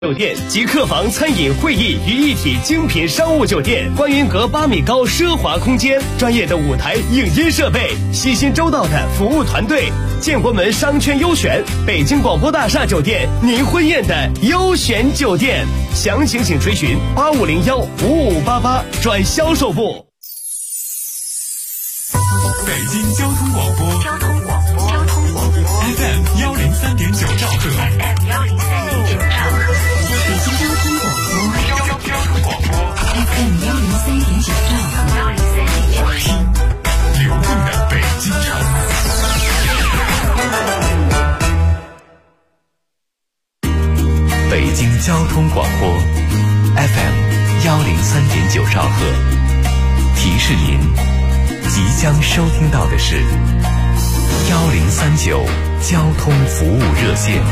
酒店集客房、餐饮、会议于一体精品商务酒店，观云阁8米高奢华空间，专业的舞台影音设备，细心周到的服务团队，建国门商圈优选，北京广播大厦酒店，您婚宴的优选酒店。详情请垂询85015588转销售部。 北京交通广播 FM 103.9兆赫， 北京交通广播 FM 103.9兆赫， 流动的北京城。 北京交通广播 FM 103.9兆赫，提示您即将收听到的是1039交通服务热线。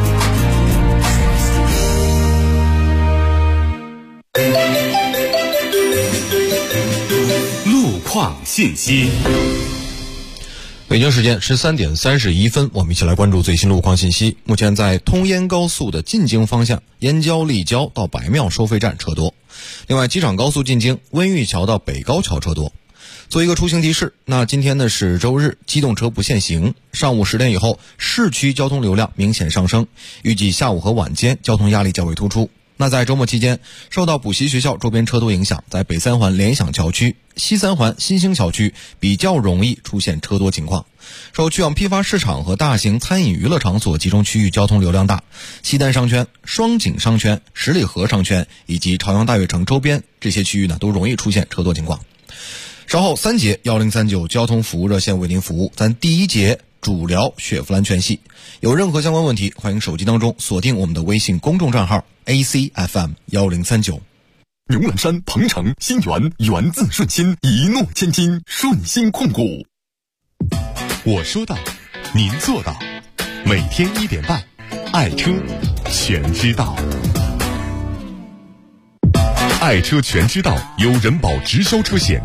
路况信息。 北京时间13点31分，我们一起来关注最新路况信息。目前在通燕高速的进京方向，燕郊立交到白庙收费站车多。另外，机场高速进京温榆桥到北高桥车多。做一个出行提示，那今天呢是周日，机动车不限行。上午10点以后，市区交通流量明显上升，预计下午和晚间交通压力较为突出。那在周末期间，受到补习学校周边车多影响，在北三环联想桥区、西三环新兴桥区比较容易出现车多情况。受去往批发市场和大型餐饮娱乐场所集中区域交通流量大，西单商圈、双井商圈、十里河商圈以及朝阳大悦城周边这些区域呢，都容易出现车多情况。稍后3节1039交通服务热线为您服务，咱第1节主聊雪佛兰全系。有任何相关问题，欢迎手机当中锁定我们的微信公众账号 ACFM 1039。 牛栏山、鹏程、新源，源自顺心，一诺千金，顺心控股。我说到，您做到。每天1点半，爱车全知道。爱车全知道由人保直销车险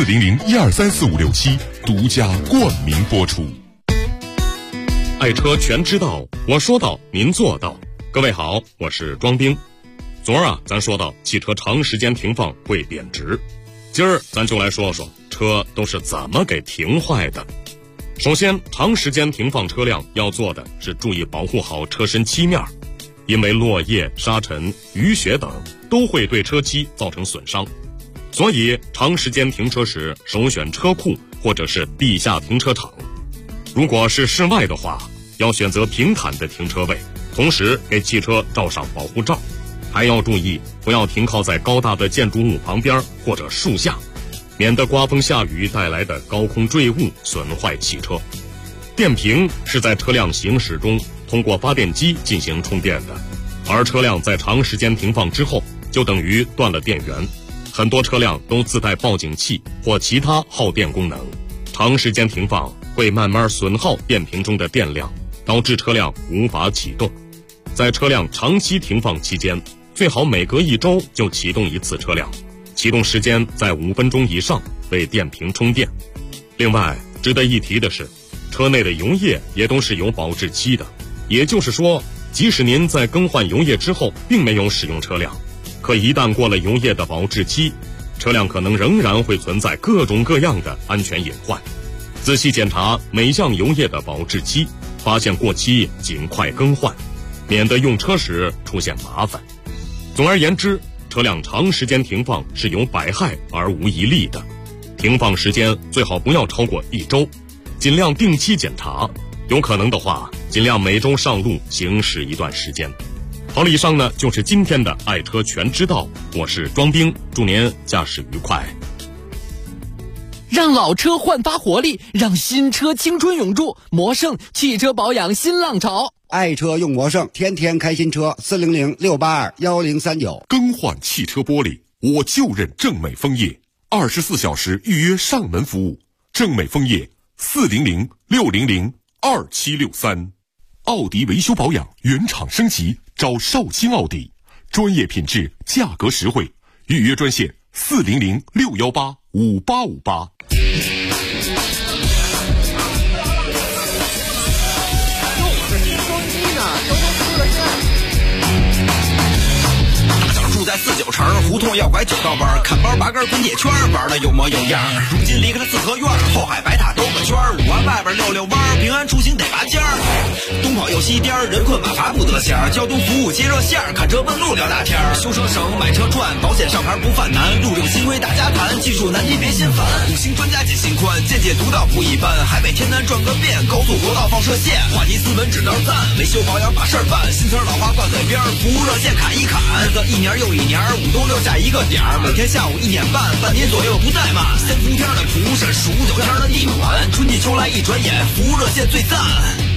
400-1234567独家冠名播出。 爱车全知道，我说到您做到。各位好，我是庄兵。昨儿咱说到汽车长时间停放会贬值，今儿咱就来说说车都是怎么给停坏的。首先，长时间停放车辆要做的是注意保护好车身漆面，因为落叶、沙尘、雨雪等都会对车漆造成损伤，所以长时间停车时首选车库或者是地下停车场。如果是室外的话，要选择平坦的停车位，同时给汽车罩上保护罩，还要注意不要停靠在高大的建筑物旁边或者树下，免得刮风下雨带来的高空坠物损坏汽车。电瓶是在车辆行驶中通过发电机进行充电的，而车辆在长时间停放之后就等于断了电源，很多车辆都自带报警器或其他耗电功能，长时间停放会慢慢损耗电瓶中的电量，导致车辆无法启动。在车辆长期停放期间，最好每隔1周就启动一次车辆，启动时间在5分钟以上，为电瓶充电。另外，值得一提的是，车内的油液也都是有保质期的，也就是说，即使您在更换油液之后并没有使用车辆，可一旦过了油液的保质期，车辆可能仍然会存在各种各样的安全隐患。仔细检查每项油液的保质期，发现过期尽快更换，免得用车时出现麻烦。总而言之，车辆长时间停放是有百害而无一利的，停放时间最好不要超过1周，尽量定期检查，有可能的话尽量每周上路行驶一段时间。好了，以上呢就是今天的爱车全知道，我是庄兵，祝您驾驶愉快。 让老车焕发活力，让新车青春永驻。魔胜汽车保养新浪潮， 爱车用魔胜，天天开新车。400-682-1039。 更换汽车玻璃，我就认正美枫叶，24小时预约上门服务。正美枫叶400-600-2763。奥迪维修保养原厂升级，找绍兴奥迪，专业品质，价格实惠。预约专线400-618-5858。 用的是收音机呢，交通服务热线。 胡同要拐9道弯，看包8根滚铁圈，玩的有模有样。如今离开了四合院，后海白塔兜个圈，5环外边溜溜弯，平安出行得拔尖儿。东跑又西颠，人困马乏不得闲，交通服务接热线，看车问路聊大天，修车省买车赚，保险上牌不犯难，路政新规大家谈，技术难题别心烦，五星专家解心宽，见解独到不一般，海北天南转个遍，高速国道放射线，话题斯文指导赞，维修保养把事儿办，新词老话挂嘴边，服务热线砍一砍，日子1年又1年，5冬6夏一个点儿，每天下午1点半，半年左右不怠慢，3伏天的蒲是数9天的地暖，春季秋来一转眼，服务热线最赞。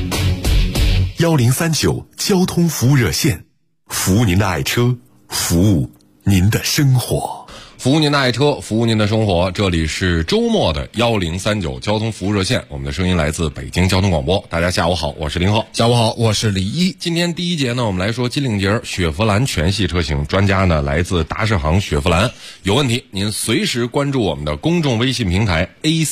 1039交通服务热线，服务您的爱车，服务您的生活。 服务您的爱车，服务您的生活。这里是周末的1039交通服务热线，我们的声音来自北京交通广播。大家下午好，我是林浩。 下午好，我是李一。 今天第一节呢，我们来说金领节雪佛兰全系车型，专家呢来自达世行雪佛兰。有问题您随时关注我们的公众微信平台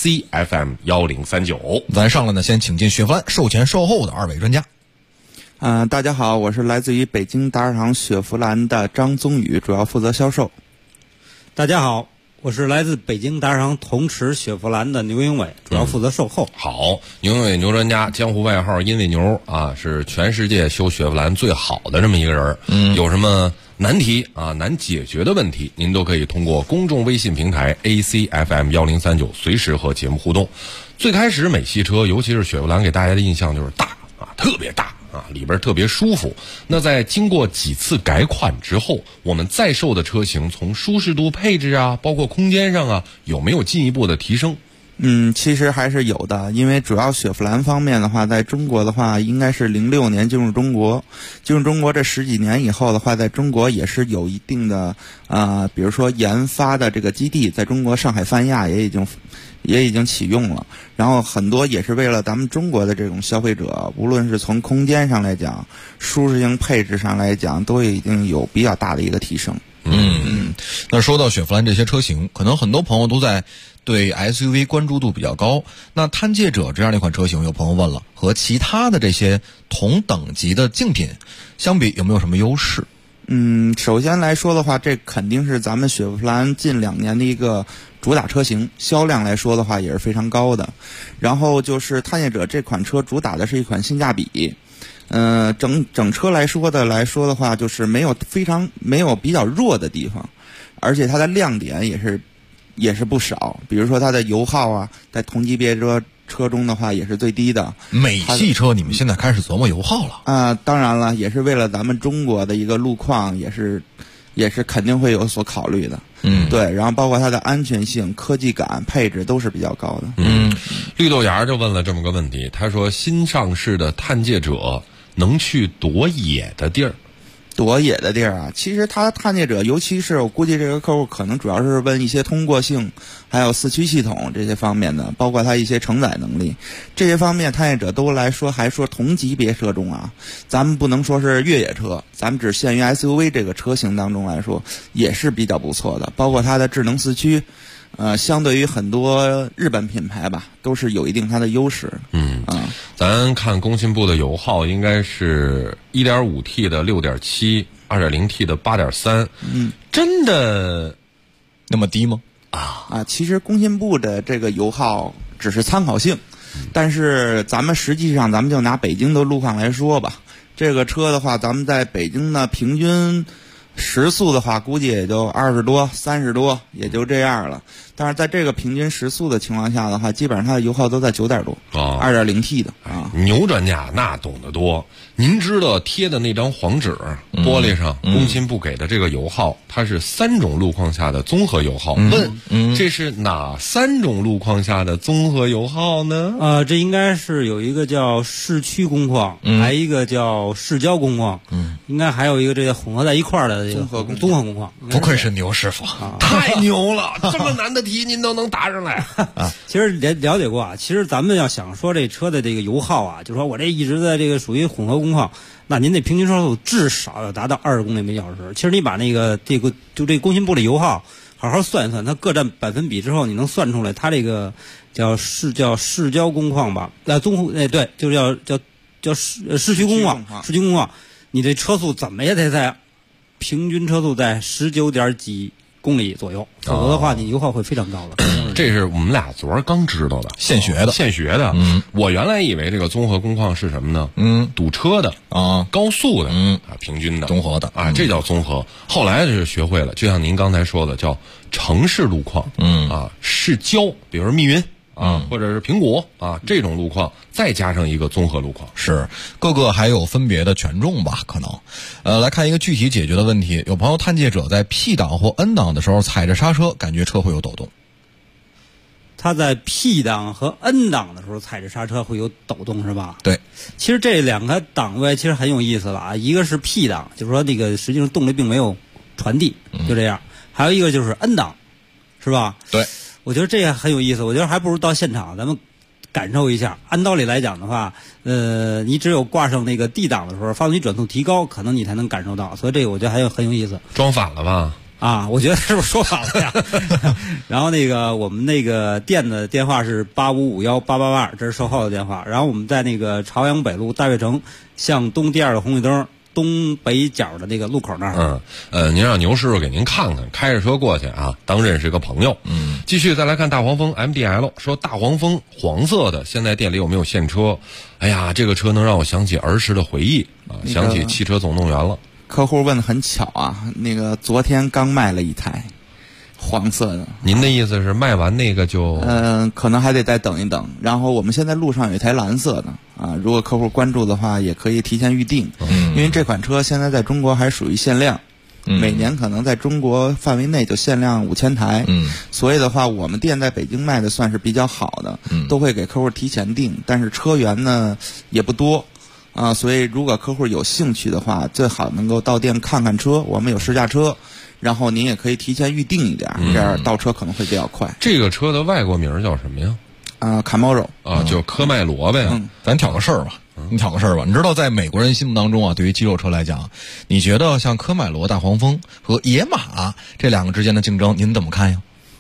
ACFM 1039。 咱上来呢，先请进雪佛兰售前售后的2位专家。 大家好，我是来自于北京达世行雪佛兰的张宗宇，主要负责销售。 大家好，我是来自北京达世行同驰雪佛兰的牛英伟，主要负责售后。 好，牛英伟牛专家，江湖外号因为牛啊，是全世界修雪佛兰最好的这么一个人。有什么难题啊，难解决的问题，您都可以通过公众微信平台 ACFM 1039随时和节目互动。最开始美系车，尤其是雪佛兰，给大家的印象就是大啊，特别大。里边特别舒服。那在经过几次改款之后，我们在售的车型从舒适度、配置啊，包括空间上啊，有没有进一步的提升？ 其实还是有的，因为主要雪佛兰方面的话，在中国的话，应该是06年进入中国这10几年以后的话，在中国也是有一定的比如说研发的这个基地，在中国上海泛亚也已经启用了，然后很多也是为了咱们中国的这种消费者，无论是从空间上来讲，舒适性配置上来讲，都已经有比较大的一个提升。 那说到雪佛兰这些车型，可能很多朋友都在对 SUV 关注度比较高。那探界者这样的一款车型，有朋友问了，和其他的这些同等级的竞品相比，有没有什么优势？ 首先来说的话，这肯定是咱们雪佛兰近2年的一个主打车型，销量来说的话也是非常高的。然后就是探界者这款车主打的是一款性价比。整车来说的话，就是没有比较弱的地方，而且它的亮点也是不少。比如说它的油耗啊，在同级别车中的话也是最低的。 美系车你们现在开始琢磨油耗了？ 当然了，也是为了咱们中国的一个路况，也是肯定会有所考虑的。对，然后包括它的安全性、科技感、配置都是比较高的。 绿豆芽就问了这么个问题，他说新上市的探界者能去多野的地儿？ 多野的地儿啊，其实它探界者，尤其是我估计这个客户可能主要是问一些通过性，还有四驱系统这些方面的，包括它一些承载能力这些方面，探界者都来说，还说同级别车中啊，咱们不能说是越野车，咱们只限于 SUV 这个车型当中来说，也是比较不错的，包括它的智能四驱。相对于很多日本品牌吧，都是有一定它的优势。 咱看工信部的油耗应该是 1.5T 的 6.7 2.0T 的 8.3。真的那么低吗？ 其实工信部的这个油耗只是参考性，但是实际上咱们就拿北京的路况来说吧，这个车的话，咱们在北京的平均时速的话，估计也就20多、30多，也就这样了。但是在这个平均时速的情况下的话，基本上它的油耗都在9点多，2.0T 的啊。 牛专家那懂得多。您知道贴的那张黄纸玻璃上，工信部给的这个油耗，它是3种路况下的综合油耗。这是哪3种路况下的综合油耗呢？ 这应该是有一个叫市区工况，还一个叫市郊工况，应该还有一个这个混合在一块儿的这个综合工况。 不愧是牛师傅， 太牛了！这么难的题您都能答上来。 其实了解过啊，其实咱们要想说这车的这个油耗啊，就说我这一直在这个属于混合工况，那您的平均车速至少要达到20公里每小时。其实你把这个工信部的油耗好好算一算，它各占百分比之后，你能算出来它这个叫市郊工况吧？对，就叫市区工况，市区工况，你这车速怎么也得在平均车速在19点几公里左右，否则的话你油耗会非常高的。 这是我们俩昨儿刚知道的， 现学的。 我原来以为这个综合工况是什么呢？堵车的啊，高速的平均的综合的啊，这叫综合。后来就是学会了，就像您刚才说的，叫城市路况，市郊，比如说密云啊，或者是平谷啊这种路况，再加上一个综合路况， 是各个还有分别的权重吧？可能，来看一个具体解决的问题。有朋友探界者在 P 档或 N 档的时候踩着刹车，感觉车会有抖动。 他在 P 档和 N 档的时候踩着刹车会有抖动是吧？ 对， 其实这两个档位其实很有意思了啊。一个是 P 档，就是说这个实际上动力并没有传递，就这样。还有一个就是 N 档，是吧？ 对， 我觉得这个很有意思。我觉得还不如到现场咱们感受一下。按道理来讲的话，你只有挂上那个 D 档的时候，发动机转速提高，可能你才能感受到。所以这个我觉得还有很有意思。 装反了吧？ 啊，我觉得是不是说反了呀？然后那个我们那个店的电话是85518882，这是售后的电话。然后我们在那个朝阳北路大悦城向东第2个红绿灯东北角的那个路口那儿。 您让牛师傅给您看看，开着车过去啊，当认识个朋友。继续再来看大黄蜂 MDL， 说大黄蜂黄色的，现在店里有没有现车？哎呀，这个车能让我想起儿时的回忆啊，想起汽车总动员了。 客户问的很巧啊，那个昨天刚卖了一台黄色的。 您的意思是卖完那个就？ 可能还得再等一等。然后我们现在路上有一台蓝色的啊，如果客户关注的话，也可以提前预定。因为这款车现在在中国还属于限量，每年可能在中国范围内就限量5000台。所以的话，我们店在北京卖的算是比较好的，都会给客户提前订，但是车源呢也不多。所以如果客户有兴趣的话，最好能够到店看看车，我们有试驾车，然后您也可以提前预定一点，这样到车可能会比较快。 这个车的外国名叫什么呀？ 卡莫肉啊，就科迈罗呗。 咱挑个事儿吧，你挑个事儿吧。你知道，在美国人心目当中啊，对于肌肉车来讲，你觉得像科迈罗、大黄蜂和野马这两个之间的竞争，您怎么看呀？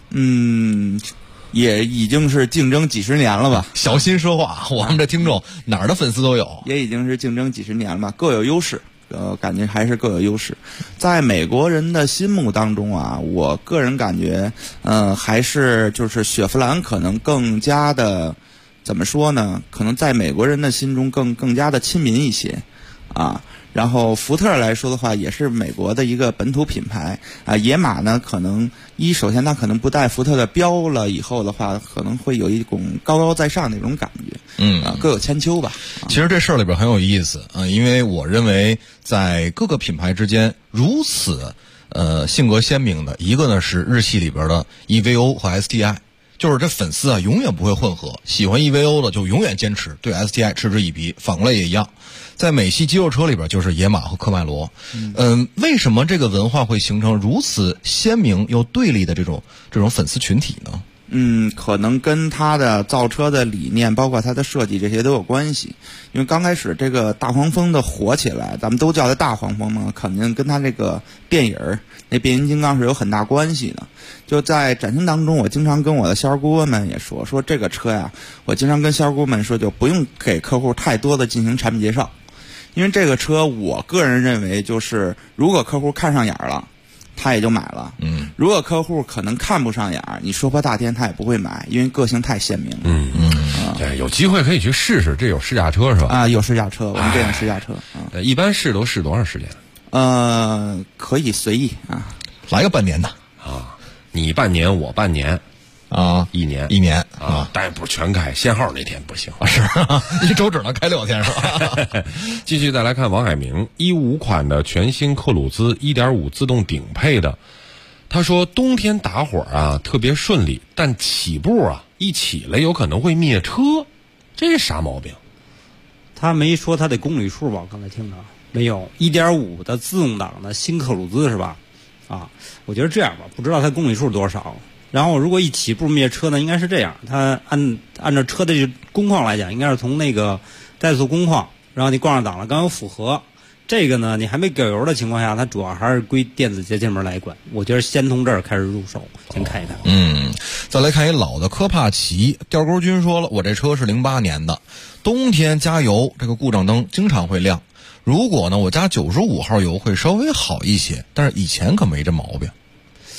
也已经是竞争几十年了吧。 小心说话，我们这听众哪儿的粉丝都有。 也已经是竞争几十年了吧，各有优势。感觉还是各有优势。在美国人的心目当中啊，我个人感觉，还是就是雪佛兰可能更加的，怎么说呢？可能在美国人的心中更加的亲民一些，啊。然后福特来说的话，也是美国的一个本土品牌啊。野马呢，可能首先它可能不带福特的标了，以后的话可能会有一种高高在上的那种感觉。各有千秋吧。 其实这事儿里边很有意思啊，因为我认为在各个品牌之间如此性格鲜明的一个呢是日系里边的 EVO 和 STI。就是这粉丝啊，永远不会混合，喜欢 EVO 的就永远坚持，对 STI 嗤之以鼻，反过来也一样。在美系肌肉车里边，就是野马和科迈罗。为什么这个文化会形成如此鲜明又对立的这种粉丝群体呢？ 可能跟它的造车的理念，包括它的设计这些都有关系。因为刚开始这个大黄蜂的火起来，咱们都叫它大黄蜂嘛，肯定跟它这个电影那变形金刚是有很大关系的。就在展厅当中，我经常跟我的销售顾问们也说这个车呀，我经常跟销售顾问们说，就不用给客户太多的进行产品介绍，因为这个车我个人认为就是如果客户看上眼了，他也就买了。如果客户可能看不上眼，你说破大天他也不会买，因为个性太鲜明了。 对，有机会可以去试试，这有试驾车是吧？ 有试驾车，我们店有试驾车。 一般试都试多长时间？ 可以随意啊， 来个半年的啊，你半年我半年。一年啊，但也不是全开，限号那天不行。 是一周只能开6天是吧？ 继续再来看王海明，15款的全新克鲁兹 1.5 自动顶配的，他说冬天打火啊特别顺利，但起步啊一起来有可能会灭车，这是啥毛病？ 他没说他的公里数吧？刚才听着没有。1.5的自动挡的新克鲁兹是吧？我觉得这样吧，不知道它公里数多少。然后如果一起步灭车呢，应该是这样，它按照车的这工况来讲，应该是从那个怠速工况，然后你挂上档了，刚有符合，这个呢你还没给油的情况下，它主要还是归电子节气门来管。我觉得先从这儿开始入手，先看一看。 再来看一老的科帕奇，吊钩君说了，我这车是08年的，冬天加油这个故障灯经常会亮，如果呢我加95号油会稍微好一些，但是以前可没这毛病。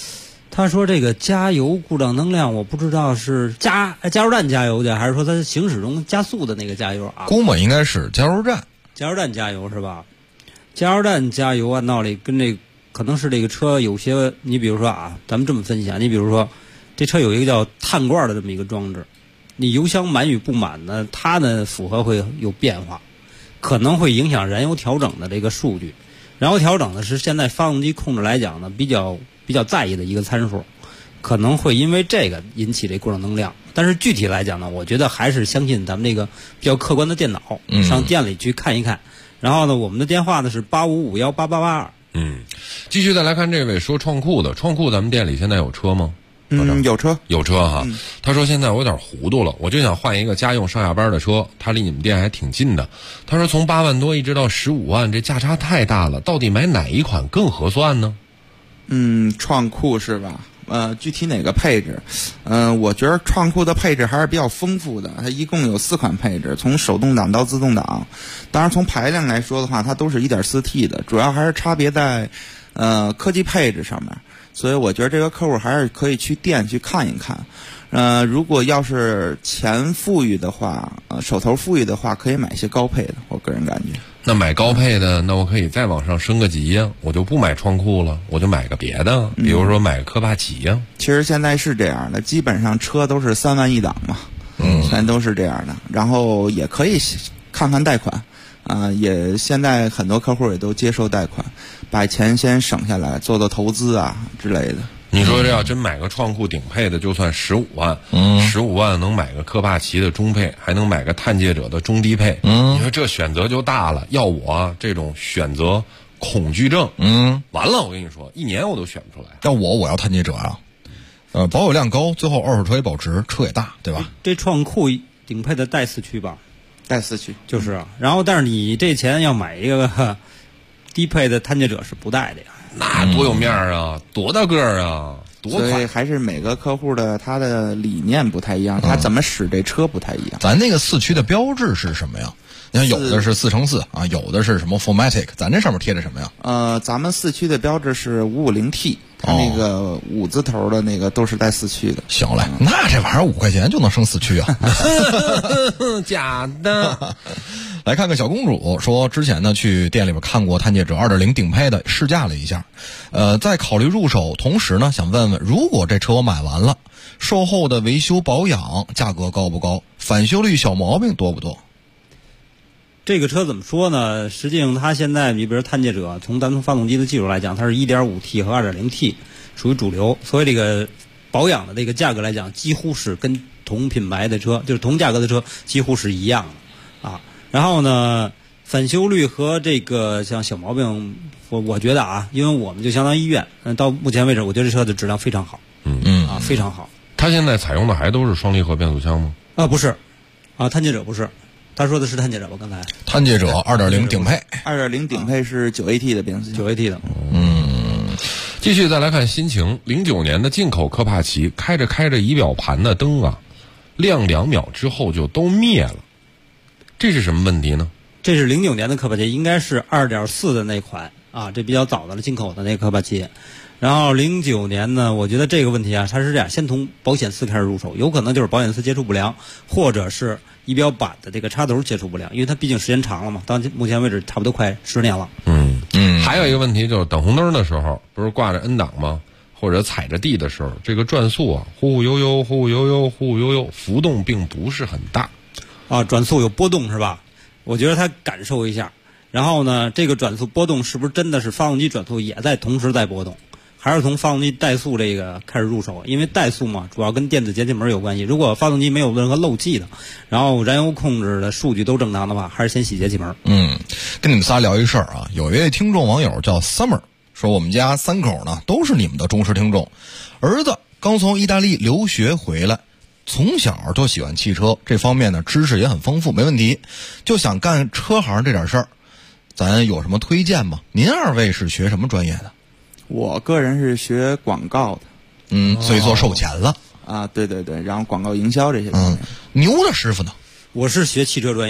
他说这个加油故障能量，我不知道是加油站加油的，还是说它行驶中加速的那个加油啊？ 估摸应该是加油站。 加油站加油是吧？加油站加油按道理跟这可能是这个车有些，你比如说啊，咱们这么分析啊，你比如说这车有一个叫碳罐的这么一个装置，你油箱满与不满呢，它的负荷会有变化，可能会影响燃油调整的这个数据。燃油调整呢是现在发动机控制来讲呢比较在意的一个参数，可能会因为这个引起这故障能量。但是具体来讲呢，我觉得还是相信咱们这个比较客观的电脑，上店里去看一看。然后呢，我们的电话呢是85518882。 继续再来看这位说创酷的，创酷咱们店里现在有车吗？ 有车哈。他说现在我有点糊涂了，我就想换一个家用上下班的车，他离你们店还挺近的。他说从8万多一直到15万，这价差太大了，到底买哪一款更合算呢？ 创酷是吧？具体哪个配置？我觉得创酷的配置还是比较丰富的，它一共有4款配置，从手动挡到自动挡。当然从排量来说的话，它都是 1.4T 的，主要还是差别在科技配置上面。所以我觉得这个客户还是可以去店去看一看。如果要是钱富裕的话，手头富裕的话，可以买一些高配的，我个人感觉。 那买高配的，那我可以再往上升个级呀，我就不买创酷了，我就买个别的，比如说买个科帕奇呀。 其实现在是这样的，基本上车都是3万一档嘛，现在都是这样的。然后也可以看看贷款，也现在很多客户也都接受贷款，把钱先省下来，做投资啊之类的。 你说这要真买个创酷顶配的，就算15万，15万能买个科帕奇的中配，还能买个探界者的中低配，你说这选择就大了。要我这种选择恐惧症，完了，我跟你说，1年我都选不出来。 要我要探界者啊，保有量高，最后二手车也保值，车也大，对吧？ 这创酷顶配的带4驱吧？ 带4驱就是啊。然后，但是你这钱要买一个低配的探界者是不带的呀。 那多有面儿啊，多大个儿啊，多快！ 所以还是每个客户的他的理念不太一样，他怎么使这车不太一样。 咱那个4驱的标志是什么呀？你看有的是4x4啊，有的是什么 4MATIC， 咱这上面贴着什么呀？ 咱们4驱的标志是550T， 它那个5字头的那个都是带4驱的。 行嘞，那这玩意儿5块钱就能升4驱啊？ 假的。 来看看小公主说，之前呢去店里边看过探界者 2.0 顶配的，试驾了一下，在考虑入手同时呢，想问问，如果这车我买完了，售后的维修保养价格高不高？返修率小毛病多不多？ 这个车怎么说呢？实际上它现在，你比如探界者，从咱们发动机的技术来讲，它是 1.5T 和 2.0T 属于主流，所以这个保养的这个价格来讲，几乎是跟同品牌的车，就是同价格的车几乎是一样的啊。然后呢，返修率和这个像小毛病，我觉得啊，因为我们就相当于医院，到目前为止，我觉得这车的质量非常好，非常好。 它现在采用的还都是双离合变速箱吗？ 不是，探界者不是。他说的是探界者吧？刚才探界者 2.0 顶配 ，2.0顶配是9AT 的变速箱 ，9AT 的。 继续再来看心情，09年的进口科帕奇，开着仪表盘的灯啊，亮2秒之后就都灭了，这是什么问题呢？ 这是09年的科帕奇，应该是 2.4 的那款啊，这比较早的了，进口的那个科帕奇。然后09年呢，我觉得这个问题啊，它是这样，先从保险丝开始入手，有可能就是保险丝接触不良，或者是仪表板的这个插头接触不良，因为它毕竟时间长了嘛，到目前为止差不多快10年了。 还有一个问题就是等红灯的时候，不是挂着 N 档吗？或者踩着地的时候，这个转速啊，忽忽悠悠，浮动并不是很大。 转速有波动是吧？我觉得他感受一下，然后呢，这个转速波动是不是真的是发动机转速也在同时在波动？还是从发动机怠速这个开始入手，因为怠速嘛，主要跟电子节气门有关系。如果发动机没有任何漏气的，然后燃油控制的数据都正常的话，还是先洗节气门。 跟你们仨聊一事儿啊，有一位听众网友叫 Summer， 说我们家3口呢都是你们的忠实听众，儿子刚从意大利留学回来，从小就喜欢汽车，这方面呢知识也很丰富，没问题，就想干车行这点事儿，咱有什么推荐吗？您2位是学什么专业的？ 我个人是学广告的， 所以做售前了啊，对，然后广告营销这些方面。 牛的师傅呢？ 我是学汽车专业的，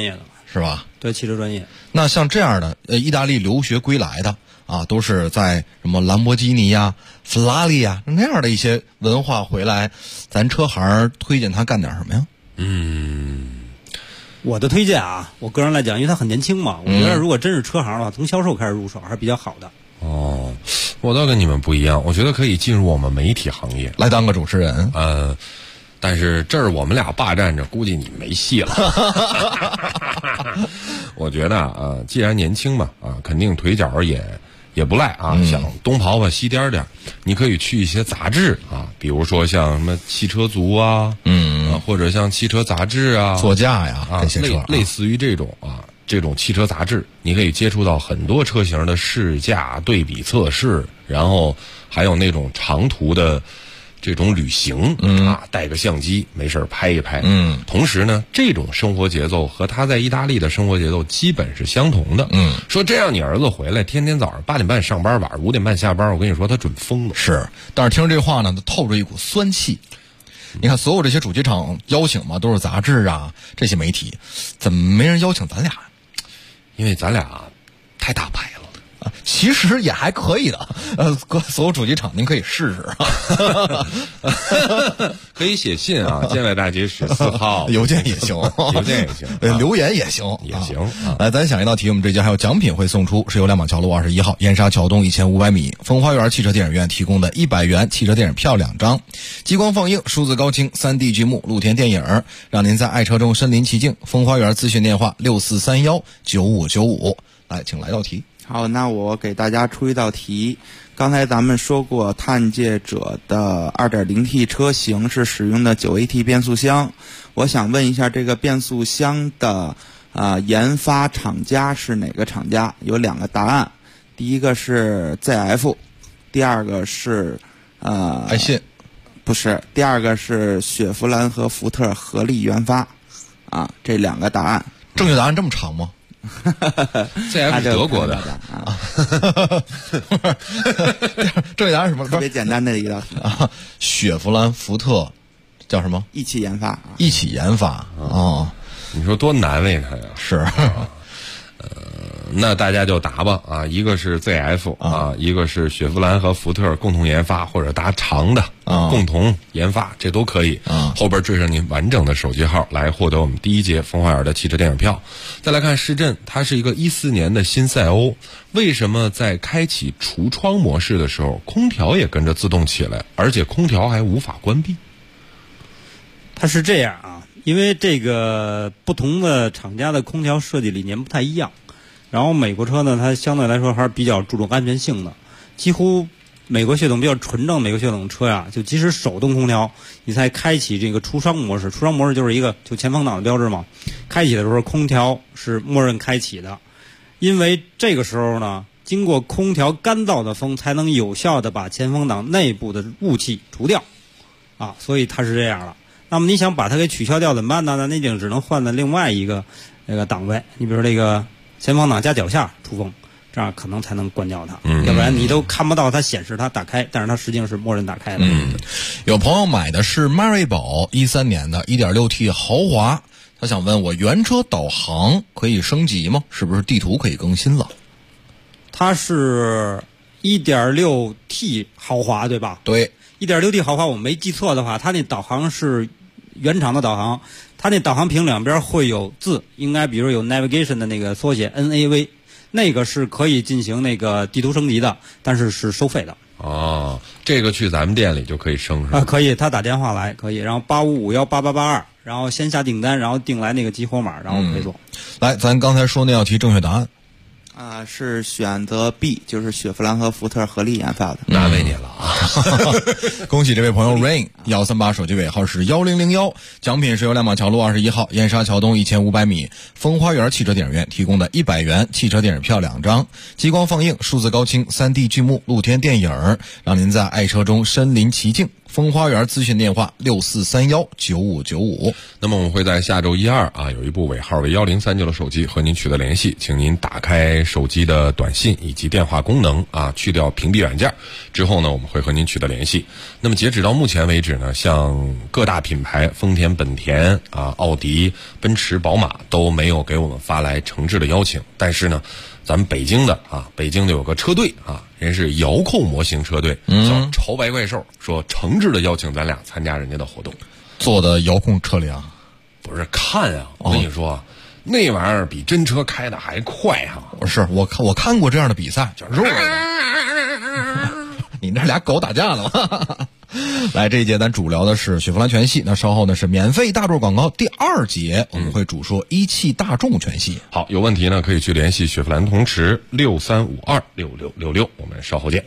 是吧？ 对，汽车专业。 那像这样的意大利留学归来的啊，都是在什么兰博基尼呀、法拉利呀那样的一些文化回来，咱车行推荐他干点什么呀？ 我的推荐啊，我个人来讲，因为他很年轻嘛，我觉得如果真是车行的话，从销售开始入手还是比较好的。 哦，我倒跟你们不一样，我觉得可以进入我们媒体行业， 来当个主持人。 但是这儿我们俩霸占着，估计你没戏了。我觉得既然年轻嘛，肯定腿脚也不赖啊，想东跑跑西颠颠，你可以去一些杂志啊，比如说像什么汽车族啊，或者像汽车杂志啊， 座驾呀，这些车类似于这种这种汽车杂志，你可以接触到很多车型的试驾、对比测试，然后还有那种长途的这种旅行带个相机没事拍一拍。同时呢，这种生活节奏和他在意大利的生活节奏基本是相同的。说这样你儿子回来天天早上8点半上班，晚上5点半下班，我跟你说他准疯了。 是，但是听这话呢，透着一股酸气。你看，所有这些主机厂邀请嘛，都是杂志啊，这些媒体，怎么没人邀请咱俩？ 因为咱俩太大牌了。 其实也还可以的，所有主机厂您可以试试可以写信啊，建外大街14号， 邮件也行， 邮件也行， 留言也行， 也行。 来，咱想一道题，我们这节还有奖品会送出，是由亮马桥路21号燕莎桥东1500米风花园汽车电影院提供的100元汽车电影票2张，激光放映、数字高清、3D 剧目、露天电影，让您在爱车中身临其境。风花园咨询电话64319595。来，请来道题。 好，那我给大家出一道题。刚才咱们说过，探界者的 2.0T 车型是使用的 9AT 变速箱。我想问一下，这个变速箱的研发厂家是哪个厂家？有2个答案，第一个是 ZF， 第二个是爱信， 不是，第二个是雪佛兰和福特合力研发。这2个答案。 正确答案这么长吗 ？ZF 是德国的正确答案是什么？ 特别简单的一道题雪佛兰、福特叫什么？ 一起研发。 一起研发你说多难为他呀？ 是。 那大家就答吧一个是 ZF 一个是雪佛兰和福特共同研发，或者答长的共同研发，这都可以后边缀上您完整的手机号来获得我们第一节风花园的汽车电影票。再来看市镇，它是一个14年的新赛欧，为什么在开启橱窗模式的时候，空调也跟着自动起来，而且空调还无法关闭？ 它是这样因为这个不同的厂家的空调设计理念不太一样。然后美国车呢，它相对来说还是比较注重安全性的，几乎美国血统比较纯正美国血统车呀，就即使手动空调，你才开启这个除霜模式，除霜模式就是一个就前风挡的标志嘛，开启的时候空调是默认开启的，因为这个时候呢，经过空调干燥的风才能有效的把前风挡内部的雾气除掉所以它是这样了。那么你想把它给取消掉怎么办呢？那一定只能换在另外一个那个档位，你比如说这个前风挡加脚下出风，这样可能才能关掉它，要不然你都看不到它显示它打开，但是它实际上是默认打开的。 有朋友买的是迈锐宝13年的 1.6T 豪华，他想问我原车导航可以升级吗？是不是地图可以更新了？ 它是 1.6T 豪华对吧？ 对， 1.6T 豪华我没记错的话，它那导航是原厂的导航，它那导航屏两边会有字，应该比如有 navigation 的那个缩写 NAV， 那个是可以进行那个地图升级的，但是是收费的。 这个去咱们店里就可以升是吧？ 可以，他打电话来可以，然后85518882，然后先下订单，然后订来那个激活码，然后配送。 来，咱刚才说那道题正确答案是选择 B， 就是雪佛兰和福特合力研发的。 难为你了恭喜这位朋友 Rain138，手机尾号是1001，奖品是由亮马桥路21号燕莎桥东1500米风花园汽车电影院提供的100元汽车电影票2张，激光放映、数字高清、3D 剧目、露天电影，让您在爱车中身临其境。 风花园咨询电话64319595。 那么我们会在下周1、2啊，有一部尾号为1039的手机和您取得联系，请您打开手机的短信以及电话功能啊，去掉屏蔽软件之后呢，我们会和您取得联系。那么截止到目前为止呢，像各大品牌丰田、本田啊、奥迪、奔驰、宝马都没有给我们发来诚挚的邀请，但是呢，咱们北京的有个车队啊，人是遥控模型车队，叫潮白怪兽，说诚挚的邀请咱俩参加人家的活动。 做的遥控车辆不是看啊，我跟你说，那玩意儿比真车开的还快啊！ 是我看过这样的比赛，叫肉。你那俩狗打架了吗？来，这一节咱主聊的是雪佛兰全系，那稍后呢是免费大众广告第2节，我们会主说一汽大众全系。 好，有问题呢可以去联系雪佛兰同驰63526666，我们稍后见。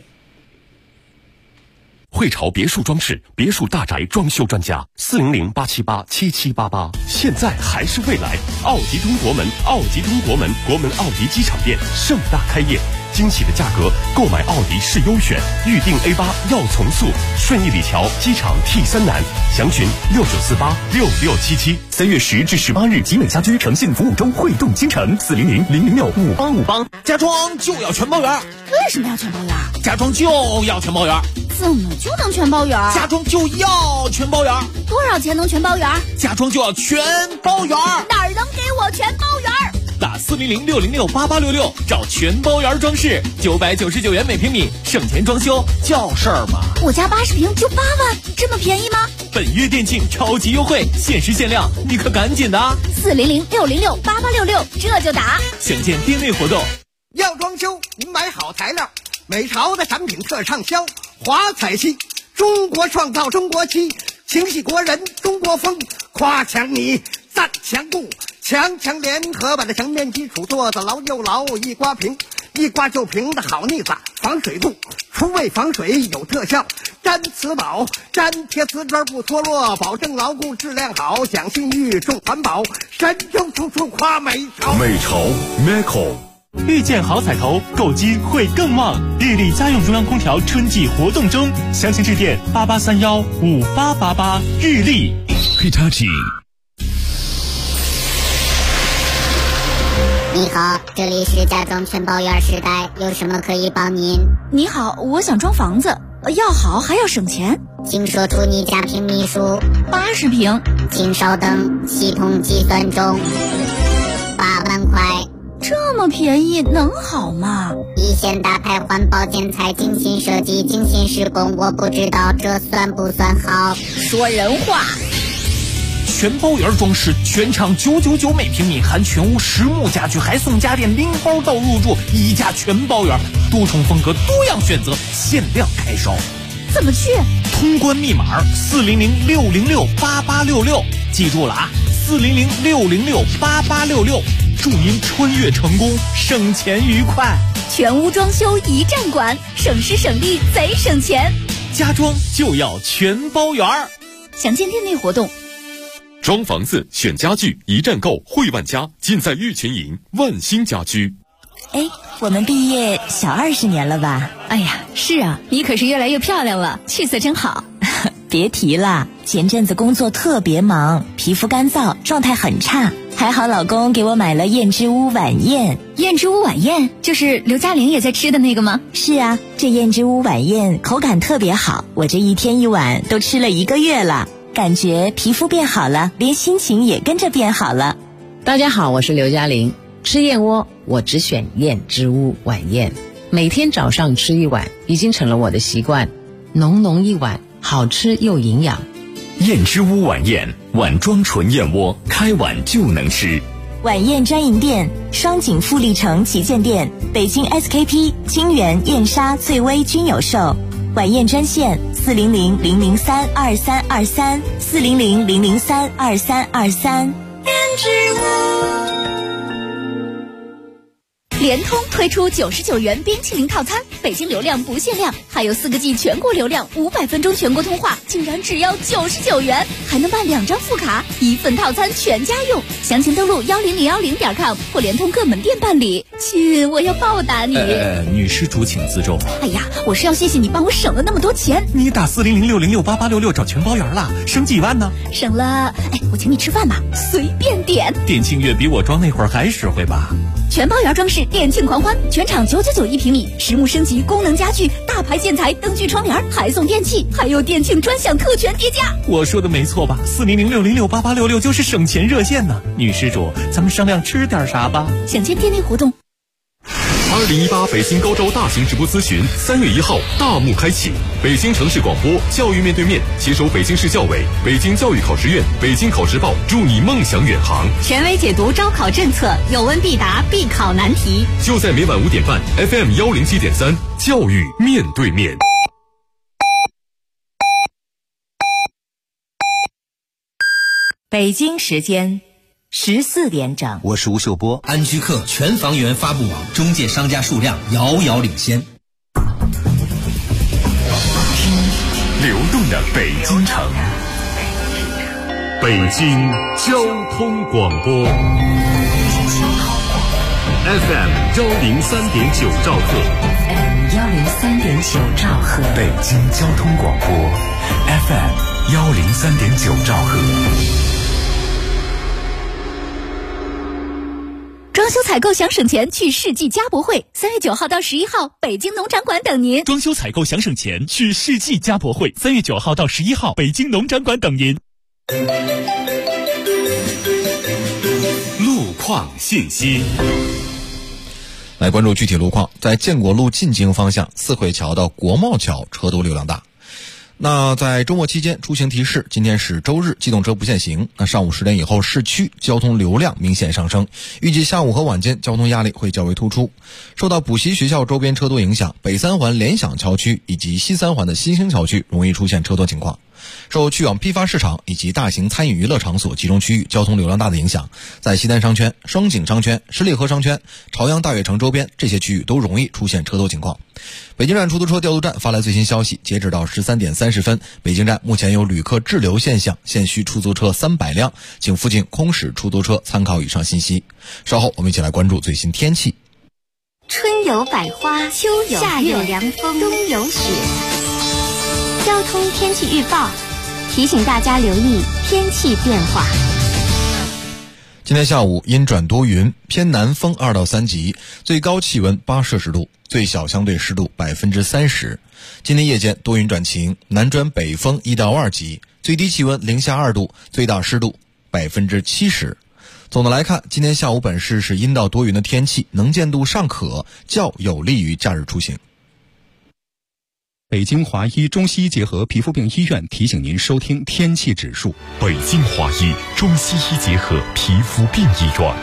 汇潮别墅装饰，别墅大宅装修专家，400-878-7788，现在还是未来。奥迪通国门，国门奥迪机场店盛大开业，惊喜的价格，购买奥迪是优选，预定 A8要从速，顺义里桥机场 T3南，详询69486677。3月10至18日，集美家居诚信服务周汇动京城，400-006-5858。 家装就要全包圆。 为什么要全包圆？ 家装就要全包圆。 怎么就能全包圆？ 家装就要全包圆。 多少钱能全包圆？ 家装就要全包圆。 哪儿能给我全包圆？ 打400-606-8866找全包圆装饰，999元每平米，省钱装修叫事儿吗？ 我家80平就8万，这么便宜吗？ 本月店庆超级优惠，限时限量，你可赶紧的 ！400-606-8866，这就打。 详见店内活动。 要装修，您买好材料，美潮的产品特畅销，华彩漆，中国创造中国漆，情系国人中国风，夸强你赞强固，强联合把这墙面基础做得牢又牢，一刮平，一刮就平的好腻子，防水度，除味防水有特效，粘瓷宝，粘贴瓷砖不脱落，保证牢固质量好，讲信誉重环保，神州处处夸美潮。 美潮 Meco。遇见好彩头，购机会更旺！日立家用中央空调春季活动中，详情致电88315888。日立 Hitachi。 你好，这里是家装全包圆时代，有什么可以帮您？ 你好，我想装房子，要好还要省钱， 请说出你家平米数。 80平。 请稍等，系统计算中。8万块。 这么便宜能好吗？ 一线大牌环保建材，精心设计，精心施工，我不知道这算不算好。 说人话。 全包圆装饰，全场999每平米，含全屋实木家具，还送家电拎包到入住，一价全包圆，多重风格，多样选择，限量开烧。 怎么去？ 通关密码400-606-8866，记住了啊，400-606-8866。祝您穿越成功，省钱愉快。 全屋装修一站管，省时省力贼省钱。 家装就要全包圆。 详见店内活动。 装房子选家具一站购，汇万家，尽在玉群营万兴家居。 哎，我们毕业小20年了吧？ 哎呀，是啊，你可是越来越漂亮了，气色真好。 别提了，前阵子工作特别忙，皮肤干燥，状态很差。还好老公给我买了燕之屋晚宴。 燕之屋晚宴就是刘嘉玲也在吃的那个吗？ 是啊，这燕之屋晚宴口感特别好，我这一天一碗都吃了1个月了，感觉皮肤变好了，连心情也跟着变好了。 大家好，我是刘嘉玲。吃燕窝我只选燕之屋晚宴，每天早上吃1碗已经成了我的习惯，浓浓一碗，好吃又营养。 燕之屋晚宴，碗装纯燕窝，开碗就能吃。 晚宴专营店：双井富力城旗舰店、北京 SKP、清源、燕莎、翠微均有售。晚宴专线400-003-2323 400-003-2323。 燕之屋。联通推出99元冰淇淋套餐， 北京流量不限量，还有4个 G 全国流量，500分钟全国通话，竟然只要99元，还能办2张副卡，1份套餐全家用。详情登录10010.com或联通各门店办理。亲，我要报答你。 女施主请自重。 哎呀，我是要谢谢你帮我省了那么多钱。 你打40060688866找全包圆了，省几万呢？ 省了，我请你吃饭吧，随便点。 电庆月比我装那会儿还实惠吧？ 全包圆装饰店庆狂欢，全场999一平米，实木升级，功能家具，大牌建材，灯具窗帘，还送电器，还有店庆专享特权叠加。 我说的没错吧？40060688866就是省钱热线呢。女施主，咱们商量吃点啥吧？ 想见店内活动。 2018北京高招大型直播咨询3月1号大幕开启，北京城市广播教育面对面携手北京市教委、北京教育考试院、北京考试报，助你梦想远航。 权威解读招考政策，有问必答，必考难题。 就在每晚5点半 FM 107.3，教育面对面。 北京时间14点整， 我是吴秀波。安居客全房源发布网中介商家数量遥遥领先。 听流动的北京城，北京交通广播 FM 103.9兆赫 103.9兆赫， 北京交通广播 FM 103.9兆赫。 装修采购想省钱，去世纪家博会，3月9号到11号，北京农展馆等您。 装修采购想省钱，去世纪家博会，3月9号到11号，北京农展馆等您。 路况信息。 来关注具体路况，在建国路进京方向四惠桥到国贸桥车多流量大。那在周末期间出行提示，今天是周日，机动车不限行。那上午10点以后，市区交通流量明显上升，预计下午和晚间交通压力会较为突出。受到补习学校周边车多影响，北三环联想桥区以及西三环的新兴桥区容易出现车多情况。受去往批发市场以及大型餐饮娱乐场所集中区域交通流量大的影响，在西单商圈、双井商圈、十里河商圈、朝阳大悦城周边这些区域都容易出现车多情况。北京站出租车调度站发来最新消息，截止到13点30分，北京站目前有旅客滞留现象，现需出租车300辆，请附近空驶出租车参考以上信息。稍后我们一起来关注最新天气。 春有百花，秋有夏有凉风，冬有雪。交通天气预报提醒大家留意天气变化。 今天下午阴转多云，偏南风2到3级，最高气温8摄氏度，最小相对湿度30%。今天夜间多云转晴，南转北风1到2级，最低气温零下2度，最大湿度70%。总的来看，今天下午本市是阴到多云的天气，能见度尚可，较有利于假日出行。 北京华医中西医结合皮肤病医院提醒您收听天气指数。 北京华医中西医结合皮肤病医院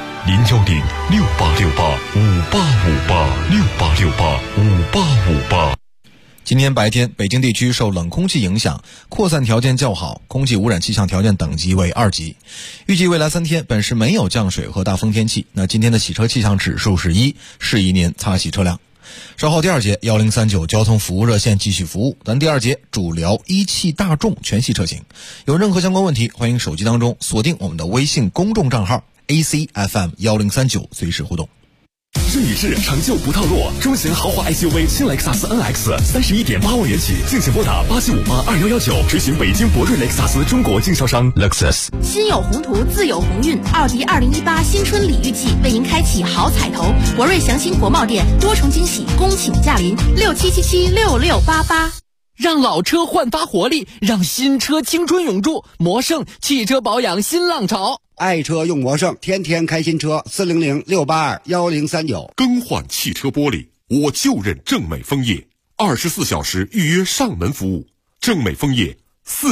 ，0106868585858，68685858。 今天白天，北京地区受冷空气影响，扩散条件较好，空气污染气象条件等级为2级。预计未来3天，本市没有降水和大风天气。那今天的洗车气象指数是1，适宜您擦洗车辆。稍后第2节1039交通服务热线继续服务，咱第2节主聊一汽大众全系车型。有任何相关问题，欢迎手机当中锁定我们的微信公众账号 ACFM1039，随时互动。 顺宇治成就不套路，中型豪华 SUV 新雷克萨斯 NX 31.8万元起，敬请拨打87582119，垂询北京博瑞雷克萨斯中国经销商 Lexus。 心有宏图，自有鸿运。奥迪2018新春礼遇季为您开启好彩头，博瑞祥兴国贸店多重惊喜恭请驾临，67776688。 让老车焕发活力，让新车青春永驻。魔盛汽车保养新浪潮， 爱车用魔盛，天天开新车，40068211039。 更换汽车玻璃，我就认正美枫叶，24小时预约上门服务。正美枫叶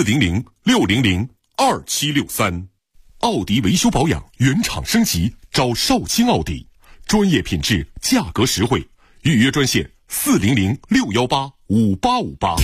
40066002763。奥迪维修保养原厂升级，找少卿奥迪，专业品质，价格实惠，预约专线40061858858。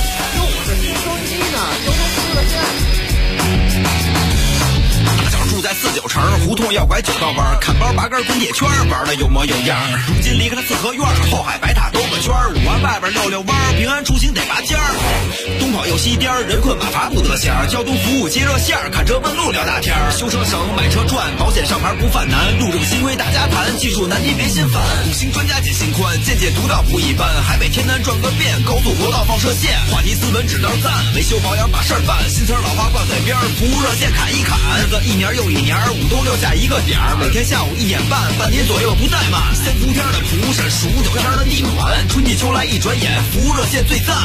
大脚住在 49城，胡同要拐9道弯，砍包拔杆滚铁圈，玩的有模有样。如今离开了四合院，后海白塔兜个圈，5环外边溜溜弯，平安出行得拔尖儿。东跑右西颠，人困马乏不得闲，交通服务接热线，看车问路聊大天，修车省买车赚，保险上牌不犯难，路政新规大家谈，技术难题别心烦。5星专家解心宽，见解独到不一般，海北天南转个遍，高速国道放射线，话题斯文指道赞，维修保养把事儿办，新词老话挂嘴边，服务热线砍一砍，日子一年又一年，5都6下一个点儿，每天下午1点半，半年左右不怠慢。三伏天的蒲扇，数9天的地暖，春季秋来一转眼，服务热线最赞。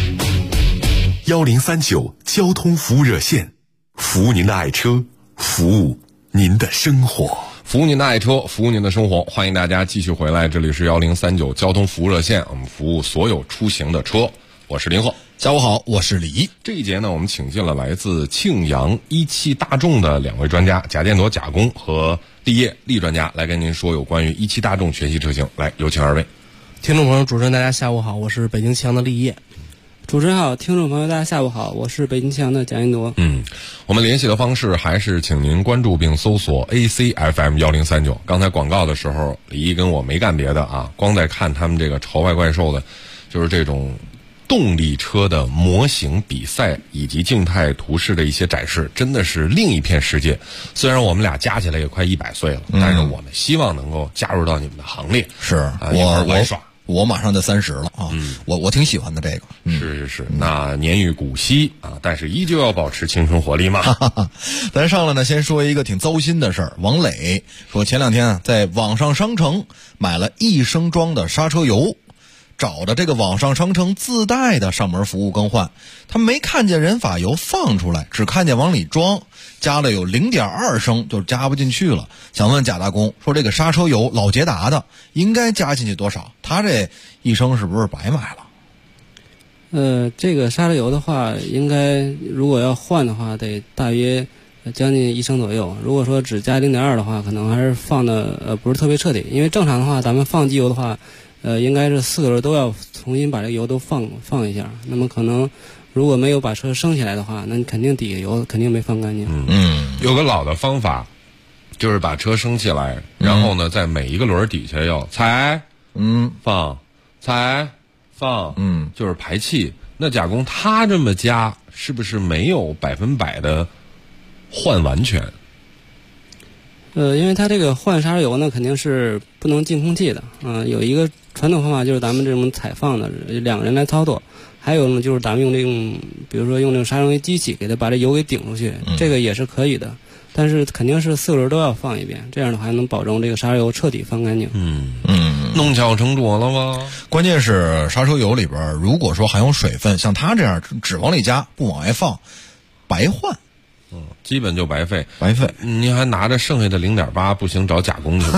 1039交通服务热线，服务您的爱车，服务您的生活。 服务您的爱车，服务您的生活，欢迎大家继续回来，这里是1039交通服务热线，我们服务所有出行的车，我是林鹤。 下午好，我是李毅。 这一节呢，我们请进了来自庆阳17大众的2位专家，贾建铎贾工和立业厉专家，来跟您说有关于17大众全系车型。来，有请2位。 听众朋友，主持人大家下午好，我是北京庆阳的立业。主持人好，听众朋友大家下午好，我是北京庆阳的贾建铎。 我们联系的方式还是请您关注并搜索 ACFM 1039。刚才广告的时候，李毅跟我没干别的啊，光在看他们这个朝外怪兽的，就是这种动力车的模型比赛以及静态图示的一些展示，真的是另一片世界。虽然我们俩加起来也快100岁了，但是我们希望能够加入到你们的行列。 是一块儿玩耍。 我马上就30了啊，我挺喜欢的这个。 是，那年逾古稀啊，但是依旧要保持青春活力嘛。 咱上来呢，先说一个挺糟心的事儿。王磊说，前2天啊，在网上商城买了1升装的刹车油，找的这个网上商城自带的上门服务更换，他没看见人把油放出来，只看见往里装，加了有0.2升就加不进去了。想问贾大工，说这个刹车油老捷达的应该加进去多少？他这1升是不是白买了？这个刹车油的话，应该如果要换的话，得大约将近1升左右。如果说只加0.2的话，可能还是放的不是特别彻底，因为正常的话，咱们放机油的话，应该是4个轮都要重新把这个油都放一下。那么可能如果没有把车升起来的话，那你肯定底下油肯定没放干净。 有个老的方法，就是把车升起来，然后呢，在每一个轮底下要踩，放，踩，放，就是排气。那贾工他这么加，是不是没有100%的换完全？ 因为它这个换刹车油呢，肯定是不能进空气的。有一个传统方法就是咱们这种采放的，2个人来操作。还有呢，就是咱们用比如说用这种刹车油机器给它把这油给顶出去，这个也是可以的。但是肯定是4个轮都要放一遍，这样的话能保证这个刹车油彻底放干净。 弄巧成拙了吗？ 关键是刹车油里边如果说含有水分，像它这样只往里加不往外放，白换。 基本就白费。 您还拿着剩下的0.8，不行找假工去吧。